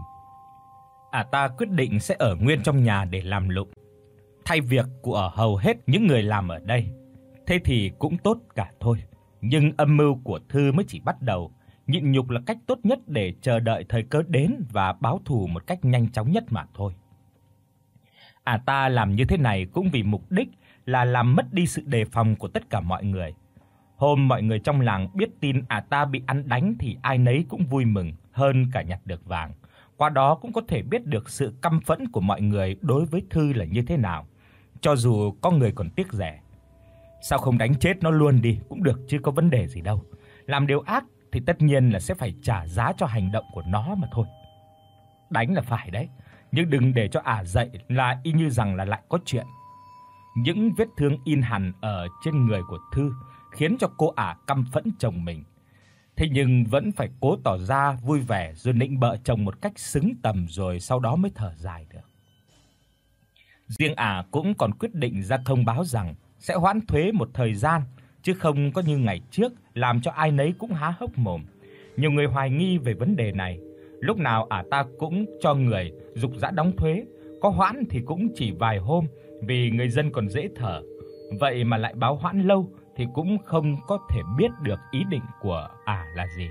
Ả ta quyết định sẽ ở nguyên trong nhà để làm lụng, thay việc của hầu hết những người làm ở đây. Thế thì cũng tốt cả thôi. Nhưng âm mưu của Thư mới chỉ bắt đầu. Nhịn nhục là cách tốt nhất để chờ đợi thời cơ đến và báo thù một cách nhanh chóng nhất mà thôi. Ả ta làm như thế này cũng vì mục đích là làm mất đi sự đề phòng của tất cả mọi người. Hôm mọi người trong làng biết tin Ả ta bị ăn đánh thì ai nấy cũng vui mừng hơn cả nhặt được vàng. Qua đó cũng có thể biết được sự căm phẫn của mọi người đối với Thư là như thế nào, cho dù có người còn tiếc rẻ. Sao không đánh chết nó luôn đi cũng được chứ có vấn đề gì đâu. Làm điều ác thì tất nhiên là sẽ phải trả giá cho hành động của nó mà thôi. Đánh là phải đấy, nhưng đừng để cho Ả dậy là y như rằng là lại có chuyện. Những vết thương in hằn ở trên người của Thư khiến cho cô Ả căm phẫn chồng mình. Thế nhưng vẫn phải cố tỏ ra vui vẻ rồi nịnh bợ chồng một cách xứng tầm, rồi sau đó mới thở dài được. Riêng Ả cũng còn quyết định ra thông báo rằng sẽ hoãn thuế một thời gian, chứ không có như ngày trước làm cho ai nấy cũng há hốc mồm. Nhiều người hoài nghi về vấn đề này, lúc nào Ả ta cũng cho người dục dã đóng thuế, có hoãn thì cũng chỉ vài hôm vì người dân còn dễ thở. Vậy mà lại báo hoãn lâu thì cũng không có thể biết được ý định của Ả là gì.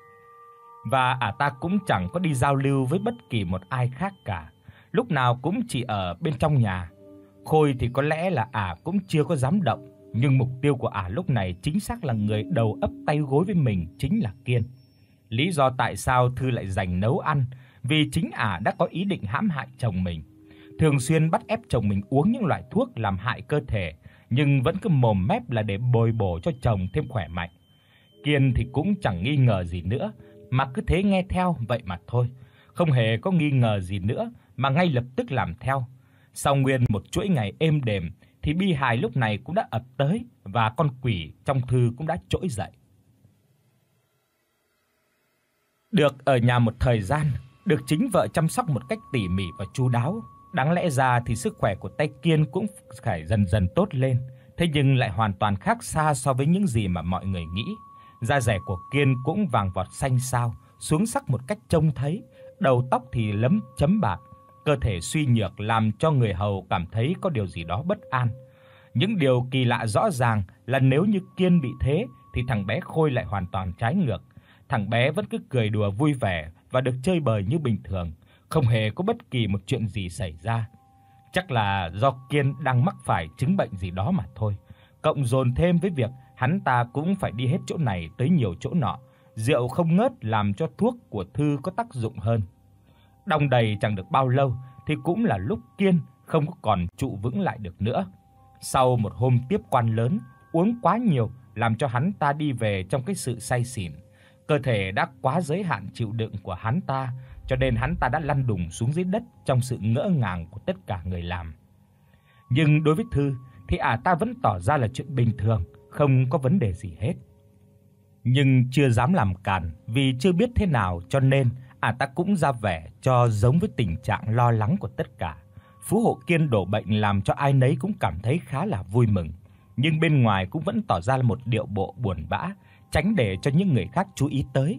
Và Ả ta cũng chẳng có đi giao lưu với bất kỳ một ai khác cả, lúc nào cũng chỉ ở bên trong nhà. Khôi thì có lẽ là Ả cũng chưa có dám động, nhưng mục tiêu của Ả lúc này chính xác là người đầu ấp tay gối với mình chính là Kiên. Lý do tại sao Thư lại dành nấu ăn, vì chính Ả đã có ý định hãm hại chồng mình, thường xuyên bắt ép chồng mình uống những loại thuốc làm hại cơ thể, nhưng vẫn cứ mồm mép là để bồi bổ cho chồng thêm khỏe mạnh. Kiên thì cũng chẳng nghi ngờ gì nữa, mà cứ thế nghe theo vậy mà thôi, không hề có nghi ngờ gì nữa mà ngay lập tức làm theo. Sau nguyên một chuỗi ngày êm đềm thì bi hài lúc này cũng đã ập tới và con quỷ trong Thư cũng đã trỗi dậy. Được ở nhà một thời gian, được chính vợ chăm sóc một cách tỉ mỉ và chu đáo, đáng lẽ ra thì sức khỏe của tay Kiên cũng phải dần dần tốt lên, thế nhưng lại hoàn toàn khác xa so với những gì mà mọi người nghĩ. Da dẻ của Kiên cũng vàng vọt xanh xao, xuống sắc một cách trông thấy, đầu tóc thì lấm chấm bạc, cơ thể suy nhược làm cho người hầu cảm thấy có điều gì đó bất an. Những điều kỳ lạ rõ ràng là nếu như Kiên bị thế thì thằng bé Khôi lại hoàn toàn trái ngược. Thằng bé vẫn cứ cười đùa vui vẻ và được chơi bời như bình thường, không hề có bất kỳ một chuyện gì xảy ra. Chắc là do Kiên đang mắc phải chứng bệnh gì đó mà thôi. Cộng dồn thêm với việc hắn ta cũng phải đi hết chỗ này tới nhiều chỗ nọ, rượu không ngớt làm cho thuốc của Thư có tác dụng hơn. Đong đầy chẳng được bao lâu thì cũng là lúc Kiên không có còn trụ vững lại được nữa. Sau một hôm tiếp quan lớn, uống quá nhiều làm cho hắn ta đi về trong cái sự say xỉn. Cơ thể đã quá giới hạn chịu đựng của hắn ta, cho nên hắn ta đã lăn đùng xuống dưới đất trong sự ngỡ ngàng của tất cả người làm. Nhưng đối với Thư thì ả ta vẫn tỏ ra là chuyện bình thường, không có vấn đề gì hết. Nhưng chưa dám làm càn vì chưa biết thế nào, cho nên ả ta cũng ra vẻ cho giống với tình trạng lo lắng của tất cả. Phú hộ Kiên đổ bệnh làm cho ai nấy cũng cảm thấy khá là vui mừng, nhưng bên ngoài cũng vẫn tỏ ra là một điệu bộ buồn bã, tránh để cho những người khác chú ý tới.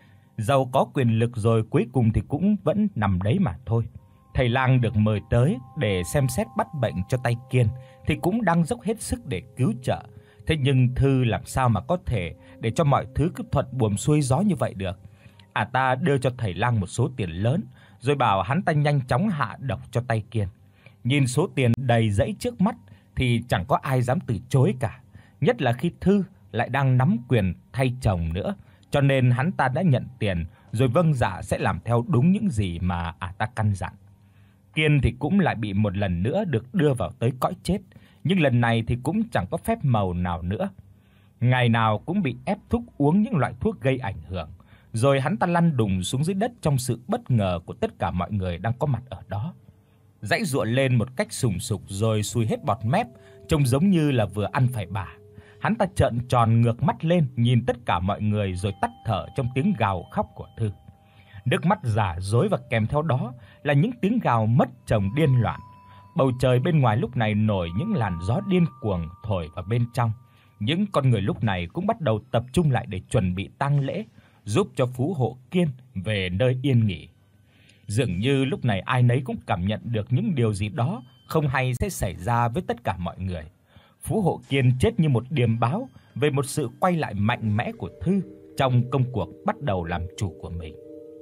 Dẫu có quyền lực rồi cuối cùng thì cũng vẫn nằm đấy mà thôi. Thầy lang được mời tới để xem xét bắt bệnh cho tay Kiên thì cũng đang dốc hết sức để cứu trợ. Thế nhưng Thư làm sao mà có thể để cho mọi thứ cứ thuận buồm xuôi gió như vậy được. À ta đưa cho thầy lang một số tiền lớn rồi bảo hắn ta nhanh chóng hạ độc cho tay Kiên. Nhìn số tiền đầy rẫy trước mắt thì chẳng có ai dám từ chối cả, nhất là khi Thư lại đang nắm quyền thay chồng nữa, cho nên hắn ta đã nhận tiền rồi vâng dạ sẽ làm theo đúng những gì mà ả ta căn dặn. Kiên thì cũng lại bị một lần nữa được đưa vào tới cõi chết, nhưng lần này thì cũng chẳng có phép màu nào nữa. Ngày nào cũng bị ép thúc uống những loại thuốc gây ảnh hưởng, rồi hắn ta lăn đùng xuống dưới đất trong sự bất ngờ của tất cả mọi người đang có mặt ở đó. Giãy giụa lên một cách sùng sục rồi sùi hết bọt mép, trông giống như là vừa ăn phải bả. Hắn ta trợn tròn ngược mắt lên nhìn tất cả mọi người rồi tắt thở trong tiếng gào khóc của Thư. Nước mắt giả dối và kèm theo đó là những tiếng gào mất chồng điên loạn. Bầu trời bên ngoài lúc này nổi những làn gió điên cuồng thổi vào bên trong. Những con người lúc này cũng bắt đầu tập trung lại để chuẩn bị tang lễ, giúp cho Phú hộ Kiên về nơi yên nghỉ. Dường như lúc này ai nấy cũng cảm nhận được những điều gì đó không hay sẽ xảy ra với tất cả mọi người. Phú hộ Kiên chết như một điềm báo về một sự quay lại mạnh mẽ của Thư trong công cuộc bắt đầu làm chủ của mình.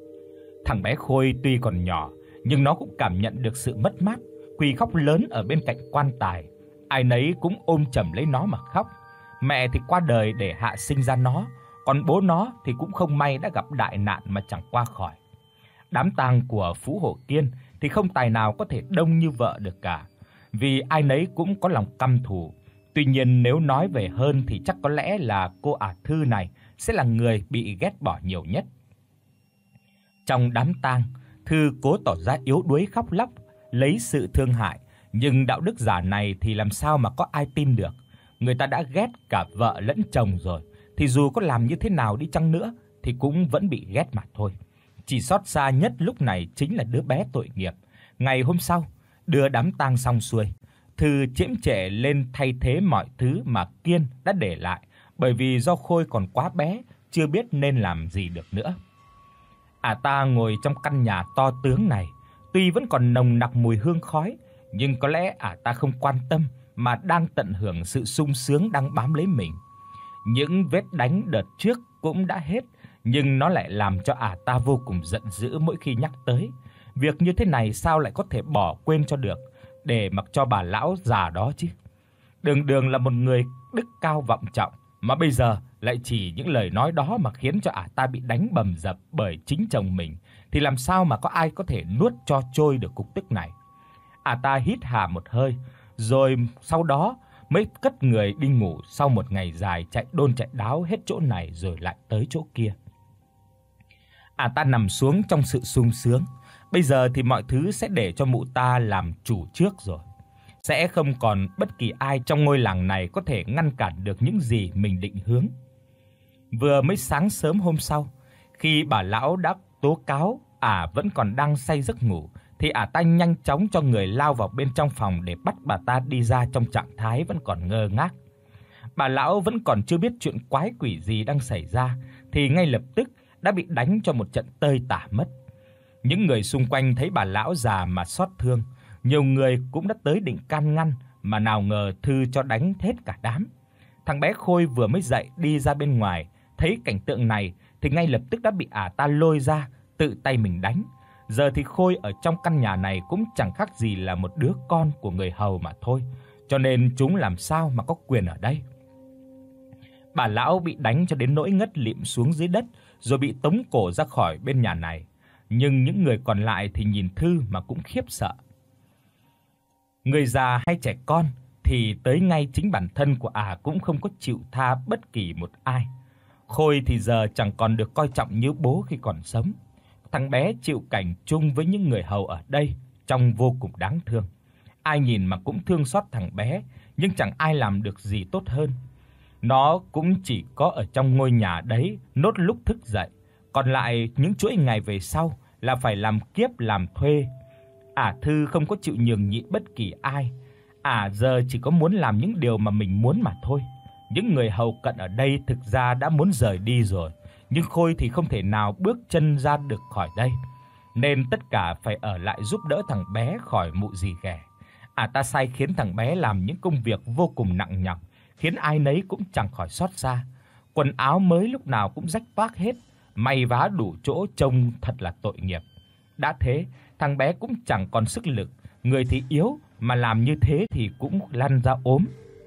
Thằng bé Khôi tuy còn nhỏ, nhưng nó cũng cảm nhận được sự mất mát, quỳ khóc lớn ở bên cạnh quan tài. Ai nấy cũng ôm chầm lấy nó mà khóc. Mẹ thì qua đời để hạ sinh ra nó, còn bố nó thì cũng không may đã gặp đại nạn mà chẳng qua khỏi. Đám tang của Phú hộ Kiên thì không tài nào có thể đông như vợ được cả, vì ai nấy cũng có lòng căm thù. Tuy nhiên nếu nói về hơn thì chắc có lẽ là cô ả Thư này sẽ là người bị ghét bỏ nhiều nhất. Trong đám tang, Thư cố tỏ ra yếu đuối khóc lóc, lấy sự thương hại, nhưng đạo đức giả này thì làm sao mà có ai tin được. Người ta đã ghét cả vợ lẫn chồng rồi, thì dù có làm như thế nào đi chăng nữa thì cũng vẫn bị ghét mà thôi. Chỉ xót xa nhất lúc này chính là đứa bé tội nghiệp. Ngày hôm sau, đưa đám tang xong xuôi, Thư chễm chệ lên thay thế mọi thứ mà Kiên đã để lại, bởi vì do Khôi còn quá bé, chưa biết nên làm gì được nữa. Ả ta ngồi trong căn nhà to tướng này, tuy vẫn còn nồng nặc mùi hương khói, nhưng có lẽ ả ta không quan tâm mà đang tận hưởng sự sung sướng đang bám lấy mình. Những vết đánh đợt trước cũng đã hết, nhưng nó lại làm cho ả ta vô cùng giận dữ mỗi khi nhắc tới. Việc như thế này sao lại có thể bỏ quên cho được, để mặc cho bà lão già đó chứ. Đường đường là một người đức cao vọng trọng, mà bây giờ lại chỉ những lời nói đó mà khiến cho ả ta bị đánh bầm dập bởi chính chồng mình, thì làm sao mà có ai có thể nuốt cho trôi được cục tức này. Ả ta hít hà một hơi, rồi sau đó mới cất người đi ngủ sau một ngày dài chạy đôn chạy đáo hết chỗ này rồi lại tới chỗ kia. Ả ta nằm xuống trong sự sung sướng. Bây giờ thì mọi thứ sẽ để cho mụ ta làm chủ trước rồi. Sẽ không còn bất kỳ ai trong ngôi làng này có thể ngăn cản được những gì mình định hướng. Vừa mới sáng sớm hôm sau, Khi bà lão đã tố cáo ả vẫn còn đang say giấc ngủ thì ả ta nhanh chóng cho người lao vào bên trong phòng để bắt bà ta đi ra trong trạng thái vẫn còn ngơ ngác. Bà lão vẫn còn chưa biết chuyện quái quỷ gì đang xảy ra thì ngay lập tức đã bị đánh cho một trận tơi tả mất. Những người xung quanh thấy bà lão già mà xót thương, nhiều người cũng đã tới định can ngăn mà nào ngờ Thư cho đánh hết cả đám. Thằng bé Khôi vừa mới dậy đi ra bên ngoài, thấy cảnh tượng này thì ngay lập tức đã bị ả ta lôi ra, tự tay mình đánh. Giờ thì Khôi ở trong căn nhà này cũng chẳng khác gì là một đứa con của người hầu mà thôi, cho nên chúng làm sao mà có quyền ở đây. Bà lão bị đánh cho đến nỗi ngất lịm xuống dưới đất rồi bị tống cổ ra khỏi bên nhà này, nhưng những người còn lại thì nhìn Thư mà cũng khiếp sợ. Người già hay trẻ con thì tới ngay chính bản thân của ả cũng không có chịu tha bất kỳ một ai. Khôi thì giờ chẳng còn được coi trọng như bố khi còn sống. Thằng bé chịu cảnh chung với những người hầu ở đây trông vô cùng đáng thương. Ai nhìn mà cũng thương xót thằng bé, nhưng chẳng ai làm được gì tốt hơn. Nó cũng chỉ có ở trong ngôi nhà đấy nốt lúc thức dậy, còn lại những chuỗi ngày về sau là phải làm kiếp làm thuê. Ả Thư không có chịu nhường nhịn bất kỳ ai. Ả giờ chỉ có muốn làm những điều mà mình muốn mà thôi. Những người hầu cận ở đây thực ra đã muốn rời đi rồi, nhưng Khôi thì không thể nào bước chân ra được khỏi đây, nên tất cả phải ở lại giúp đỡ thằng bé khỏi mụ dì ghẻ. Ả ta sai khiến thằng bé làm những công việc vô cùng nặng nhọc, khiến ai nấy cũng chẳng khỏi xót xa. Quần áo mới lúc nào cũng rách toác hết, may vá đủ chỗ trông thật là tội nghiệp. Đã thế, thằng bé cũng chẳng còn sức lực, người thì yếu mà làm như thế thì cũng lăn ra ốm.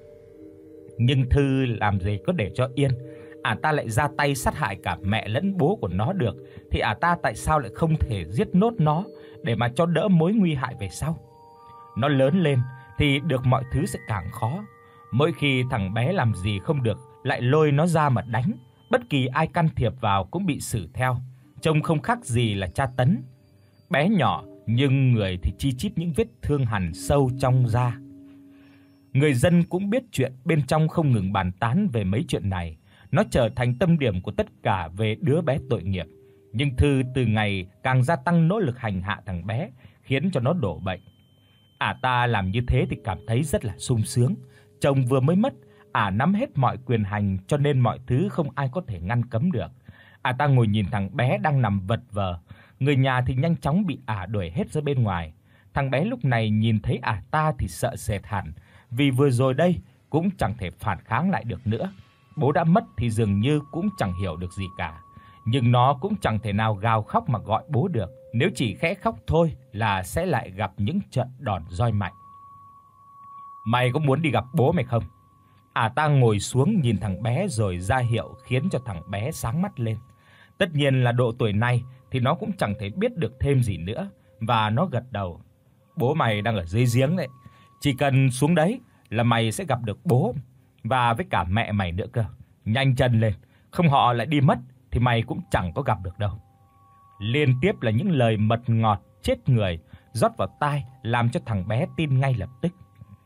Nhưng Thư làm gì có để cho yên, ả ta lại ra tay sát hại cả mẹ lẫn bố của nó được, thì ả ta tại sao lại không thể giết nốt nó để mà cho đỡ mối nguy hại về sau. Nó lớn lên thì được mọi thứ sẽ càng khó. Mỗi khi thằng bé làm gì không được lại lôi nó ra mà đánh, bất kỳ ai can thiệp vào cũng bị xử theo, trông không khác gì là tra tấn. Bé nhỏ nhưng người thì chi chít những vết thương hằn sâu trong da. Người dân cũng biết chuyện bên trong không ngừng bàn tán về mấy chuyện này, nó trở thành tâm điểm của tất cả về đứa bé tội nghiệp. Nhưng Thư từ ngày càng gia tăng nỗ lực hành hạ thằng bé, khiến cho nó đổ bệnh. Ả ta làm như thế thì cảm thấy rất là sung sướng. Chồng vừa mới mất, ả nắm hết mọi quyền hành cho nên mọi thứ không ai có thể ngăn cấm được. Ả ta ngồi nhìn thằng bé đang nằm vật vờ, người nhà thì nhanh chóng bị ả đuổi hết ra bên ngoài. Thằng bé lúc này nhìn thấy ả ta thì sợ sệt hẳn, vì vừa rồi đây cũng chẳng thể phản kháng lại được nữa. Bố đã mất thì dường như cũng chẳng hiểu được gì cả, nhưng nó cũng chẳng thể nào gào khóc mà gọi bố được, nếu chỉ khẽ khóc thôi là sẽ lại gặp những trận đòn roi mạnh. Mày có muốn đi gặp bố mày không? Ả ta ngồi xuống nhìn thằng bé rồi ra hiệu khiến cho thằng bé sáng mắt lên. Tất nhiên là độ tuổi này thì nó cũng chẳng thể biết được thêm gì nữa, và nó gật đầu. Bố mày đang ở dưới giếng đấy, chỉ cần xuống đấy là mày sẽ gặp được bố và với cả mẹ mày nữa cơ. Nhanh chân lên, không họ lại đi mất thì mày cũng chẳng có gặp được đâu. Liên tiếp là những lời mật ngọt chết người rót vào tai làm cho thằng bé tin ngay lập tức.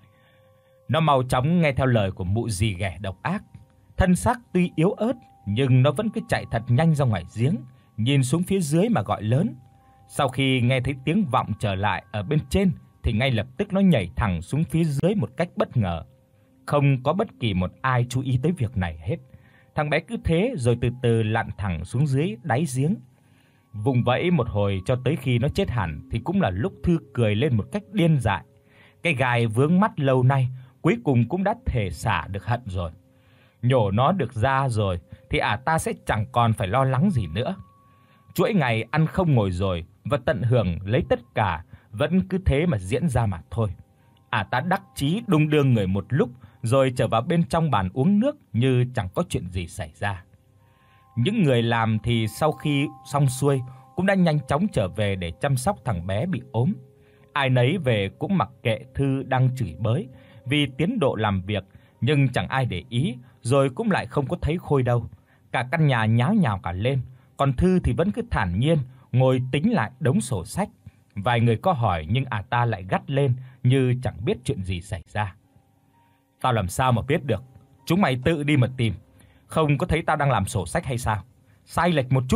Nó mau chóng nghe theo lời của mụ dì ghẻ độc ác. Thân xác tuy yếu ớt nhưng nó vẫn cứ chạy thật nhanh ra ngoài giếng, nhìn xuống phía dưới mà gọi lớn. Sau khi nghe thấy tiếng vọng trở lại ở bên trên thì ngay lập tức nó nhảy thẳng xuống phía dưới một cách bất ngờ. Không có bất kỳ một ai chú ý tới việc này hết. Thằng bé cứ thế rồi từ từ lặn thẳng xuống dưới đáy giếng. Vùng vẫy một hồi cho tới khi nó chết hẳn thì cũng là lúc Thư cười lên một cách điên dại. Cái gai vướng mắt lâu nay cuối cùng cũng đã thể xả được hận rồi. Nhổ nó được ra rồi thì ả ta sẽ chẳng còn phải lo lắng gì nữa. Chuỗi ngày ăn không ngồi rồi và tận hưởng lấy tất cả vẫn cứ thế mà diễn ra mà thôi. Ả ta đắc chí đung đưa người một lúc rồi trở vào bên trong bàn uống nước như chẳng có chuyện gì xảy ra. Những người làm thì sau khi xong xuôi cũng đã nhanh chóng trở về để chăm sóc thằng bé bị ốm. Ai nấy về cũng mặc kệ Thư đang chửi bới vì tiến độ làm việc, nhưng chẳng ai để ý, rồi cũng lại không có thấy Khôi đâu. Cả căn nhà nháo nhào cả lên, còn Thư thì vẫn cứ thản nhiên ngồi tính lại đống sổ sách. Vài người có hỏi nhưng ả ta lại gắt lên như chẳng biết chuyện gì xảy ra. Tao làm sao mà biết được, chúng mày tự đi mà tìm. Không có thấy tao đang làm sổ sách hay sao? Sai lệch một chút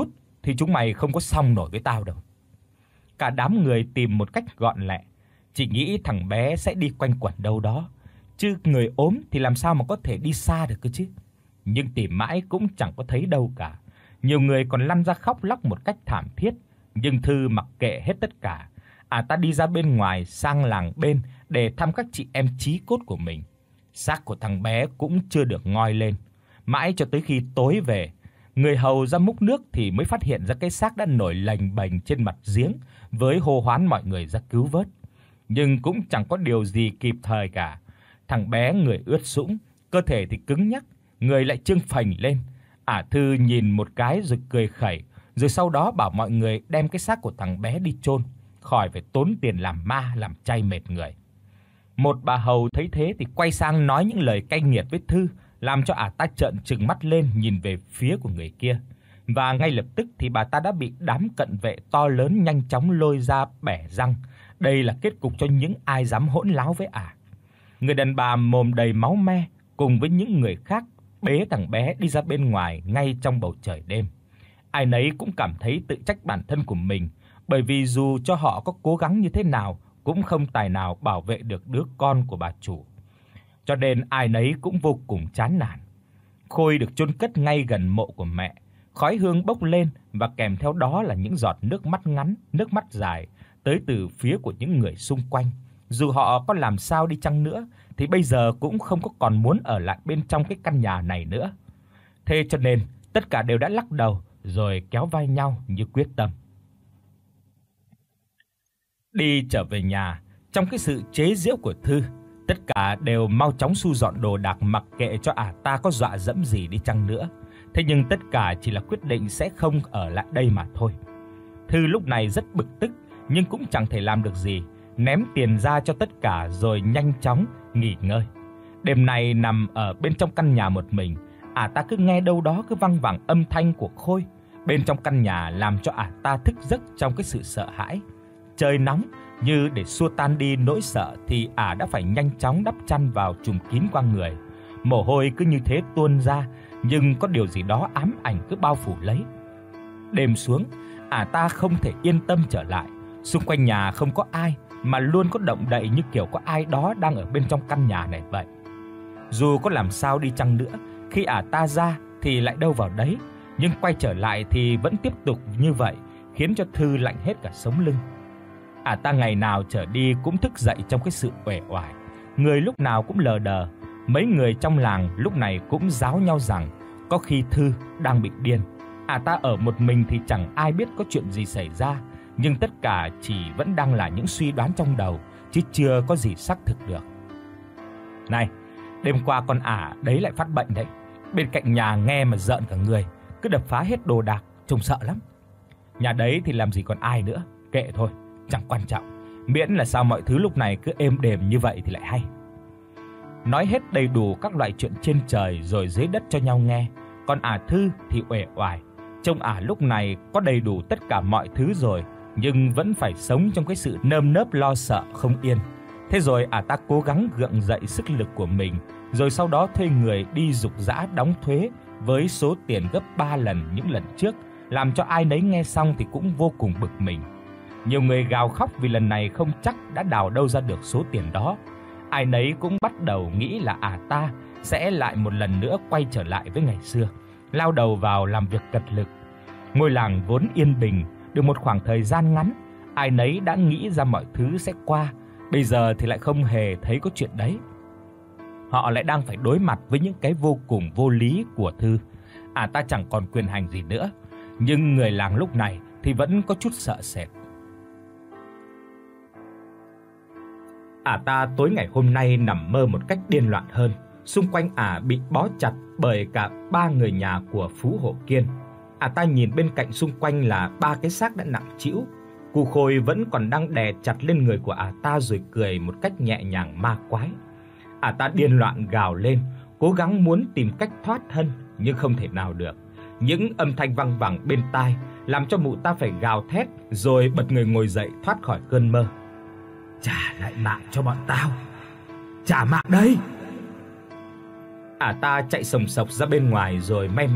thì chúng mày không có xong nổi với tao đâu." Cả đám người tìm một cách gọn lẹ, chỉ nghĩ thằng bé sẽ đi quanh quẩn đâu đó, chứ người ốm thì làm sao mà có thể đi xa được cơ chứ. Nhưng tìm mãi cũng chẳng có thấy đâu cả. Nhiều người còn lăn ra khóc lóc một cách thảm thiết, nhưng Thư mặc kệ hết tất cả. À ta đi ra bên ngoài sang làng bên để thăm các chị em chí cốt của mình. Xác của thằng bé cũng chưa được ngoi lên, mãi cho tới khi tối về, người hầu ra múc nước thì mới phát hiện ra cái xác đã nổi lềnh bềnh trên mặt giếng, với hô hoán mọi người ra cứu vớt. Nhưng cũng chẳng có điều gì kịp thời cả. Thằng bé người ướt sũng, cơ thể thì cứng nhắc, người lại trương phình lên. Ả Thư nhìn một cái rồi cười khẩy, rồi sau đó bảo mọi người đem cái xác của thằng bé đi chôn, khỏi phải tốn tiền làm ma làm chay mệt người. Một bà hầu thấy thế thì quay sang nói những lời cay nghiệt với Thư, làm cho ả ta trợn trừng mắt lên nhìn về phía của người kia. Và ngay lập tức thì bà ta đã bị đám cận vệ to lớn nhanh chóng lôi ra bẻ răng. Đây là kết cục cho những ai dám hỗn láo với ả. Người đàn bà mồm đầy máu me cùng với những người khác bế thằng bé đi ra bên ngoài ngay trong bầu trời đêm. Ai nấy cũng cảm thấy tự trách bản thân của mình, bởi vì dù cho họ có cố gắng như thế nào cũng không tài nào bảo vệ được đứa con của bà chủ. Cho nên ai nấy cũng vô cùng chán nản. Khôi được chôn cất ngay gần mộ của mẹ, khói hương bốc lên và kèm theo đó là những giọt nước mắt ngắn, nước mắt dài tới từ phía của những người xung quanh. Dù họ có làm sao đi chăng nữa thì bây giờ cũng không có còn muốn ở lại bên trong cái căn nhà này nữa. Thế cho nên tất cả đều đã lắc đầu rồi kéo vai nhau như quyết tâm. Đi trở về nhà, trong cái sự chế giễu của Thư, tất cả đều mau chóng thu dọn đồ đạc mặc kệ cho ả ta có dọa dẫm gì đi chăng nữa. Thế nhưng tất cả chỉ là quyết định sẽ không ở lại đây mà thôi. Thư lúc này rất bực tức nhưng cũng chẳng thể làm được gì, ném tiền ra cho tất cả rồi nhanh chóng nghỉ ngơi. Đêm nay nằm ở bên trong căn nhà một mình, ả ta cứ nghe đâu đó cứ văng vẳng âm thanh của Khôi bên trong căn nhà, làm cho ả ta thức giấc trong cái sự sợ hãi. Trời nóng, như để xua tan đi nỗi sợ thì ả đã phải nhanh chóng đắp chăn vào trùm kín qua người. Mồ hôi cứ như thế tuôn ra, nhưng có điều gì đó ám ảnh cứ bao phủ lấy. Đêm xuống, ả ta không thể yên tâm trở lại. Xung quanh nhà không có ai, mà luôn có động đậy như kiểu có ai đó đang ở bên trong căn nhà này vậy. Dù có làm sao đi chăng nữa, khi ả ta ra thì lại đâu vào đấy, nhưng quay trở lại thì vẫn tiếp tục như vậy, khiến cho Thư lạnh hết cả sống lưng. Ả ta ngày nào trở đi cũng thức dậy trong cái sự uể oải, người lúc nào cũng lờ đờ. Mấy người trong làng lúc này cũng giáo nhau rằng có khi Thư đang bị điên. Ả ta ở một mình thì chẳng ai biết có chuyện gì xảy ra, nhưng tất cả chỉ vẫn đang là những suy đoán trong đầu, chứ chưa có gì xác thực được. Này, đêm qua con ả đấy lại phát bệnh đấy. Bên cạnh nhà nghe mà rợn cả người, cứ đập phá hết đồ đạc, trông sợ lắm. Nhà đấy thì làm gì còn ai nữa, kệ thôi, chẳng quan trọng, miễn là sao mọi thứ lúc này cứ êm đềm như vậy thì lại hay. Nói hết đầy đủ các loại chuyện trên trời rồi dưới đất cho nhau nghe, còn ả Thư thì uể oải. Trông ả lúc này có đầy đủ tất cả mọi thứ rồi, nhưng vẫn phải sống trong cái sự nơm nớp lo sợ không yên. Thế rồi ả ta cố gắng gượng dậy sức lực của mình, rồi sau đó thuê người đi rục rã đóng thuế với số tiền gấp ba lần những lần trước, làm cho ai nấy nghe xong thì cũng vô cùng bực mình. Nhiều người gào khóc vì lần này không chắc đã đào đâu ra được số tiền đó. Ai nấy cũng bắt đầu nghĩ là ả ta sẽ lại một lần nữa quay trở lại với ngày xưa, lao đầu vào làm việc cật lực. Ngôi làng vốn yên bình được một khoảng thời gian ngắn, ai nấy đã nghĩ ra mọi thứ sẽ qua, bây giờ thì lại không hề thấy có chuyện đấy. Họ lại đang phải đối mặt với những cái vô cùng vô lý của Thư. Ả ta chẳng còn quyền hành gì nữa, nhưng người làng lúc này thì vẫn có chút sợ sệt. Ả ta tối ngày hôm nay nằm mơ một cách điên loạn hơn. Xung quanh ả bị bó chặt bởi cả ba người nhà của Phú Hộ Kiên. Ả ta nhìn bên cạnh xung quanh là ba cái xác đã nặng trĩu. Cụ Khôi vẫn còn đang đè chặt lên người của ả ta rồi cười một cách nhẹ nhàng ma quái. Ả ta điên loạn gào lên, cố gắng muốn tìm cách thoát thân nhưng không thể nào được. Những âm thanh văng vẳng bên tai làm cho mụ ta phải gào thét rồi bật người ngồi dậy thoát khỏi cơn mơ. Trả lại mạng cho bọn tao. Trả mạng đây. Ả ta chạy sồng sộc ra bên ngoài rồi may mắn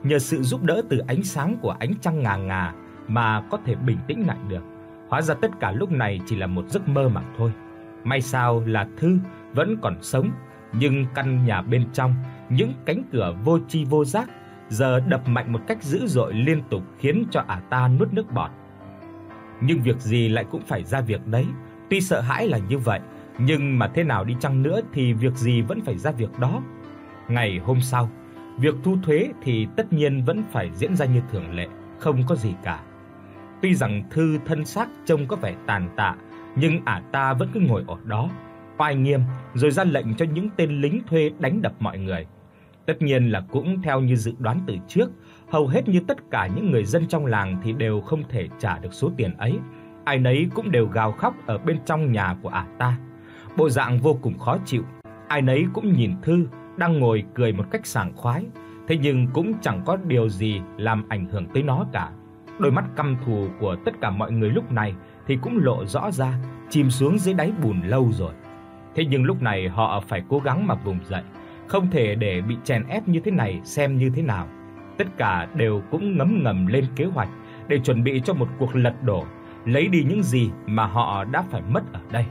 nhờ sự giúp đỡ từ ánh sáng của ánh trăng ngà ngà mà có thể bình tĩnh lại được. Hóa ra tất cả lúc này chỉ là một giấc mơ mà thôi. May sao là Thư vẫn còn sống, nhưng căn nhà bên trong, những cánh cửa vô tri vô giác giờ đập mạnh một cách dữ dội liên tục khiến cho ả ta nuốt nước bọt. Nhưng việc gì lại cũng phải ra việc đấy. Tuy sợ hãi là như vậy, nhưng mà thế nào đi chăng nữa thì việc gì vẫn phải ra việc đó. Ngày hôm sau, việc thu thuế thì tất nhiên vẫn phải diễn ra như thường lệ, không có gì cả. Tuy rằng Thư thân xác trông có vẻ tàn tạ, nhưng ả ta vẫn cứ ngồi ở đó, oai nghiêm rồi ra lệnh cho những tên lính thuê đánh đập mọi người. Tất nhiên là cũng theo như dự đoán từ trước, hầu hết như tất cả những người dân trong làng thì đều không thể trả được số tiền ấy. Ai nấy cũng đều gào khóc ở bên trong nhà của ả ta, bộ dạng vô cùng khó chịu. Ai nấy cũng nhìn Thư đang ngồi cười một cách sảng khoái, thế nhưng cũng chẳng có điều gì làm ảnh hưởng tới nó cả. Đôi mắt căm thù của tất cả mọi người lúc này thì cũng lộ rõ ra, chìm xuống dưới đáy bùn lâu rồi. Thế nhưng lúc này họ phải cố gắng mà vùng dậy, không thể để bị chèn ép như thế này xem như thế nào. Tất cả đều cũng ngấm ngầm lên kế hoạch để chuẩn bị cho một cuộc lật đổ, lấy đi những gì mà họ đã phải mất ở đây.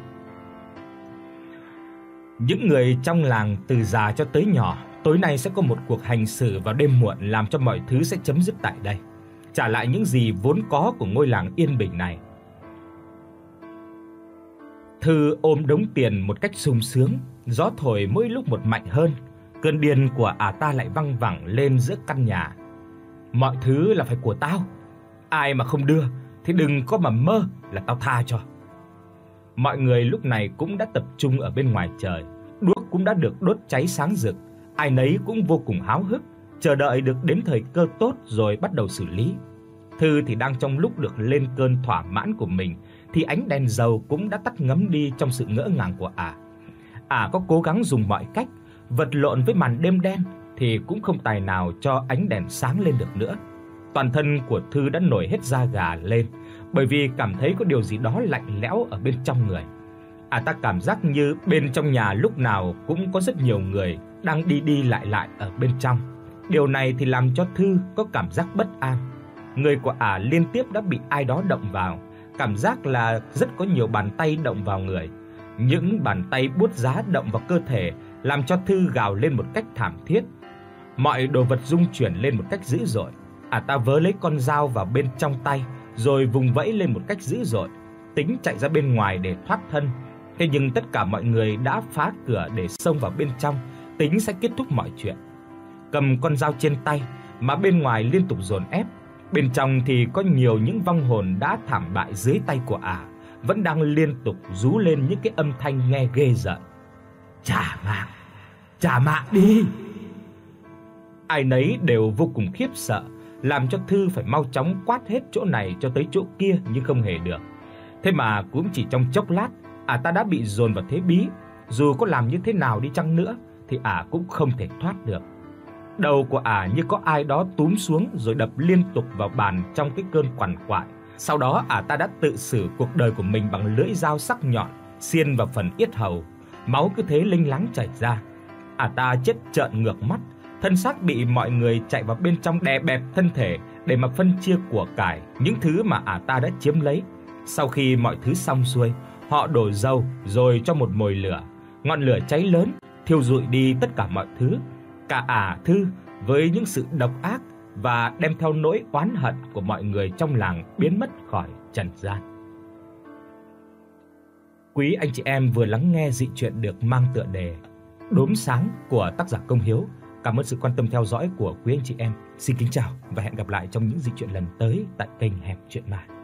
Những người trong làng từ già cho tới nhỏ, tối nay sẽ có một cuộc hành xử vào đêm muộn làm cho mọi thứ sẽ chấm dứt tại đây, trả lại những gì vốn có của ngôi làng yên bình này. Thư ôm đống tiền một cách sung sướng, gió thổi mỗi lúc một mạnh hơn, cơn điên của ả ta lại văng vẳng lên giữa căn nhà. Mọi thứ là phải của tao, ai mà không đưa thì đừng có mà mơ là tao tha cho. Mọi người lúc này cũng đã tập trung ở bên ngoài trời, đuốc cũng đã được đốt cháy sáng rực, ai nấy cũng vô cùng háo hức, chờ đợi được đến thời cơ tốt rồi bắt đầu xử lý. Thư thì đang trong lúc được lên cơn thỏa mãn của mình thì ánh đèn dầu cũng đã tắt ngấm đi trong sự ngỡ ngàng của ả. Ả có cố gắng dùng mọi cách vật lộn với màn đêm đen thì cũng không tài nào cho ánh đèn sáng lên được nữa. Toàn thân của Thư đã nổi hết da gà lên, bởi vì cảm thấy có điều gì đó lạnh lẽo ở bên trong người. Ả ta cảm giác như bên trong nhà lúc nào cũng có rất nhiều người đang đi đi lại lại ở bên trong. Điều này thì làm cho Thư có cảm giác bất an. Người của ả liên tiếp đã bị ai đó động vào, cảm giác là rất có nhiều bàn tay động vào người. Những bàn tay buốt giá động vào cơ thể làm cho Thư gào lên một cách thảm thiết. Mọi đồ vật rung chuyển lên một cách dữ dội. Ả ta vớ lấy con dao vào bên trong tay rồi vùng vẫy lên một cách dữ dội, tính chạy ra bên ngoài để thoát thân. Thế nhưng tất cả mọi người đã phá cửa để xông vào bên trong, tính sẽ kết thúc mọi chuyện. Cầm con dao trên tay mà bên ngoài liên tục dồn ép, bên trong thì có nhiều những vong hồn đã thảm bại dưới tay của ả, vẫn đang liên tục rú lên những cái âm thanh nghe ghê rợn. Trả mạng, trả mạng đi. Ai nấy đều vô cùng khiếp sợ, làm cho Thư phải mau chóng quát hết chỗ này cho tới chỗ kia nhưng không hề được. Thế mà cũng chỉ trong chốc lát, ả ta đã bị dồn vào thế bí, dù có làm như thế nào đi chăng nữa thì ả cũng không thể thoát được. Đầu của ả như có ai đó túm xuống rồi đập liên tục vào bàn trong cái cơn quằn quại. Sau đó ả ta đã tự xử cuộc đời của mình bằng lưỡi dao sắc nhọn xiên vào phần yết hầu, máu cứ thế lênh láng chảy ra. Ả ta chết trợn ngược mắt, thân xác bị mọi người chạy vào bên trong đè bẹp thân thể để mà phân chia của cải, những thứ mà ả ta đã chiếm lấy. Sau khi mọi thứ xong xuôi, họ đổ dầu rồi cho một mồi lửa. Ngọn lửa cháy lớn thiêu rụi đi tất cả mọi thứ, cả ả Thư với những sự độc ác và đem theo nỗi oán hận của mọi người trong làng biến mất khỏi trần gian. Quý anh chị em vừa lắng nghe dị truyện được mang tựa đề Đốm sáng của tác giả Công Hiếu. Cảm ơn sự quan tâm theo dõi của quý anh chị em. Xin kính chào và hẹn gặp lại trong những dị truyện lần tới tại kênh Hẻm Truyện Ma.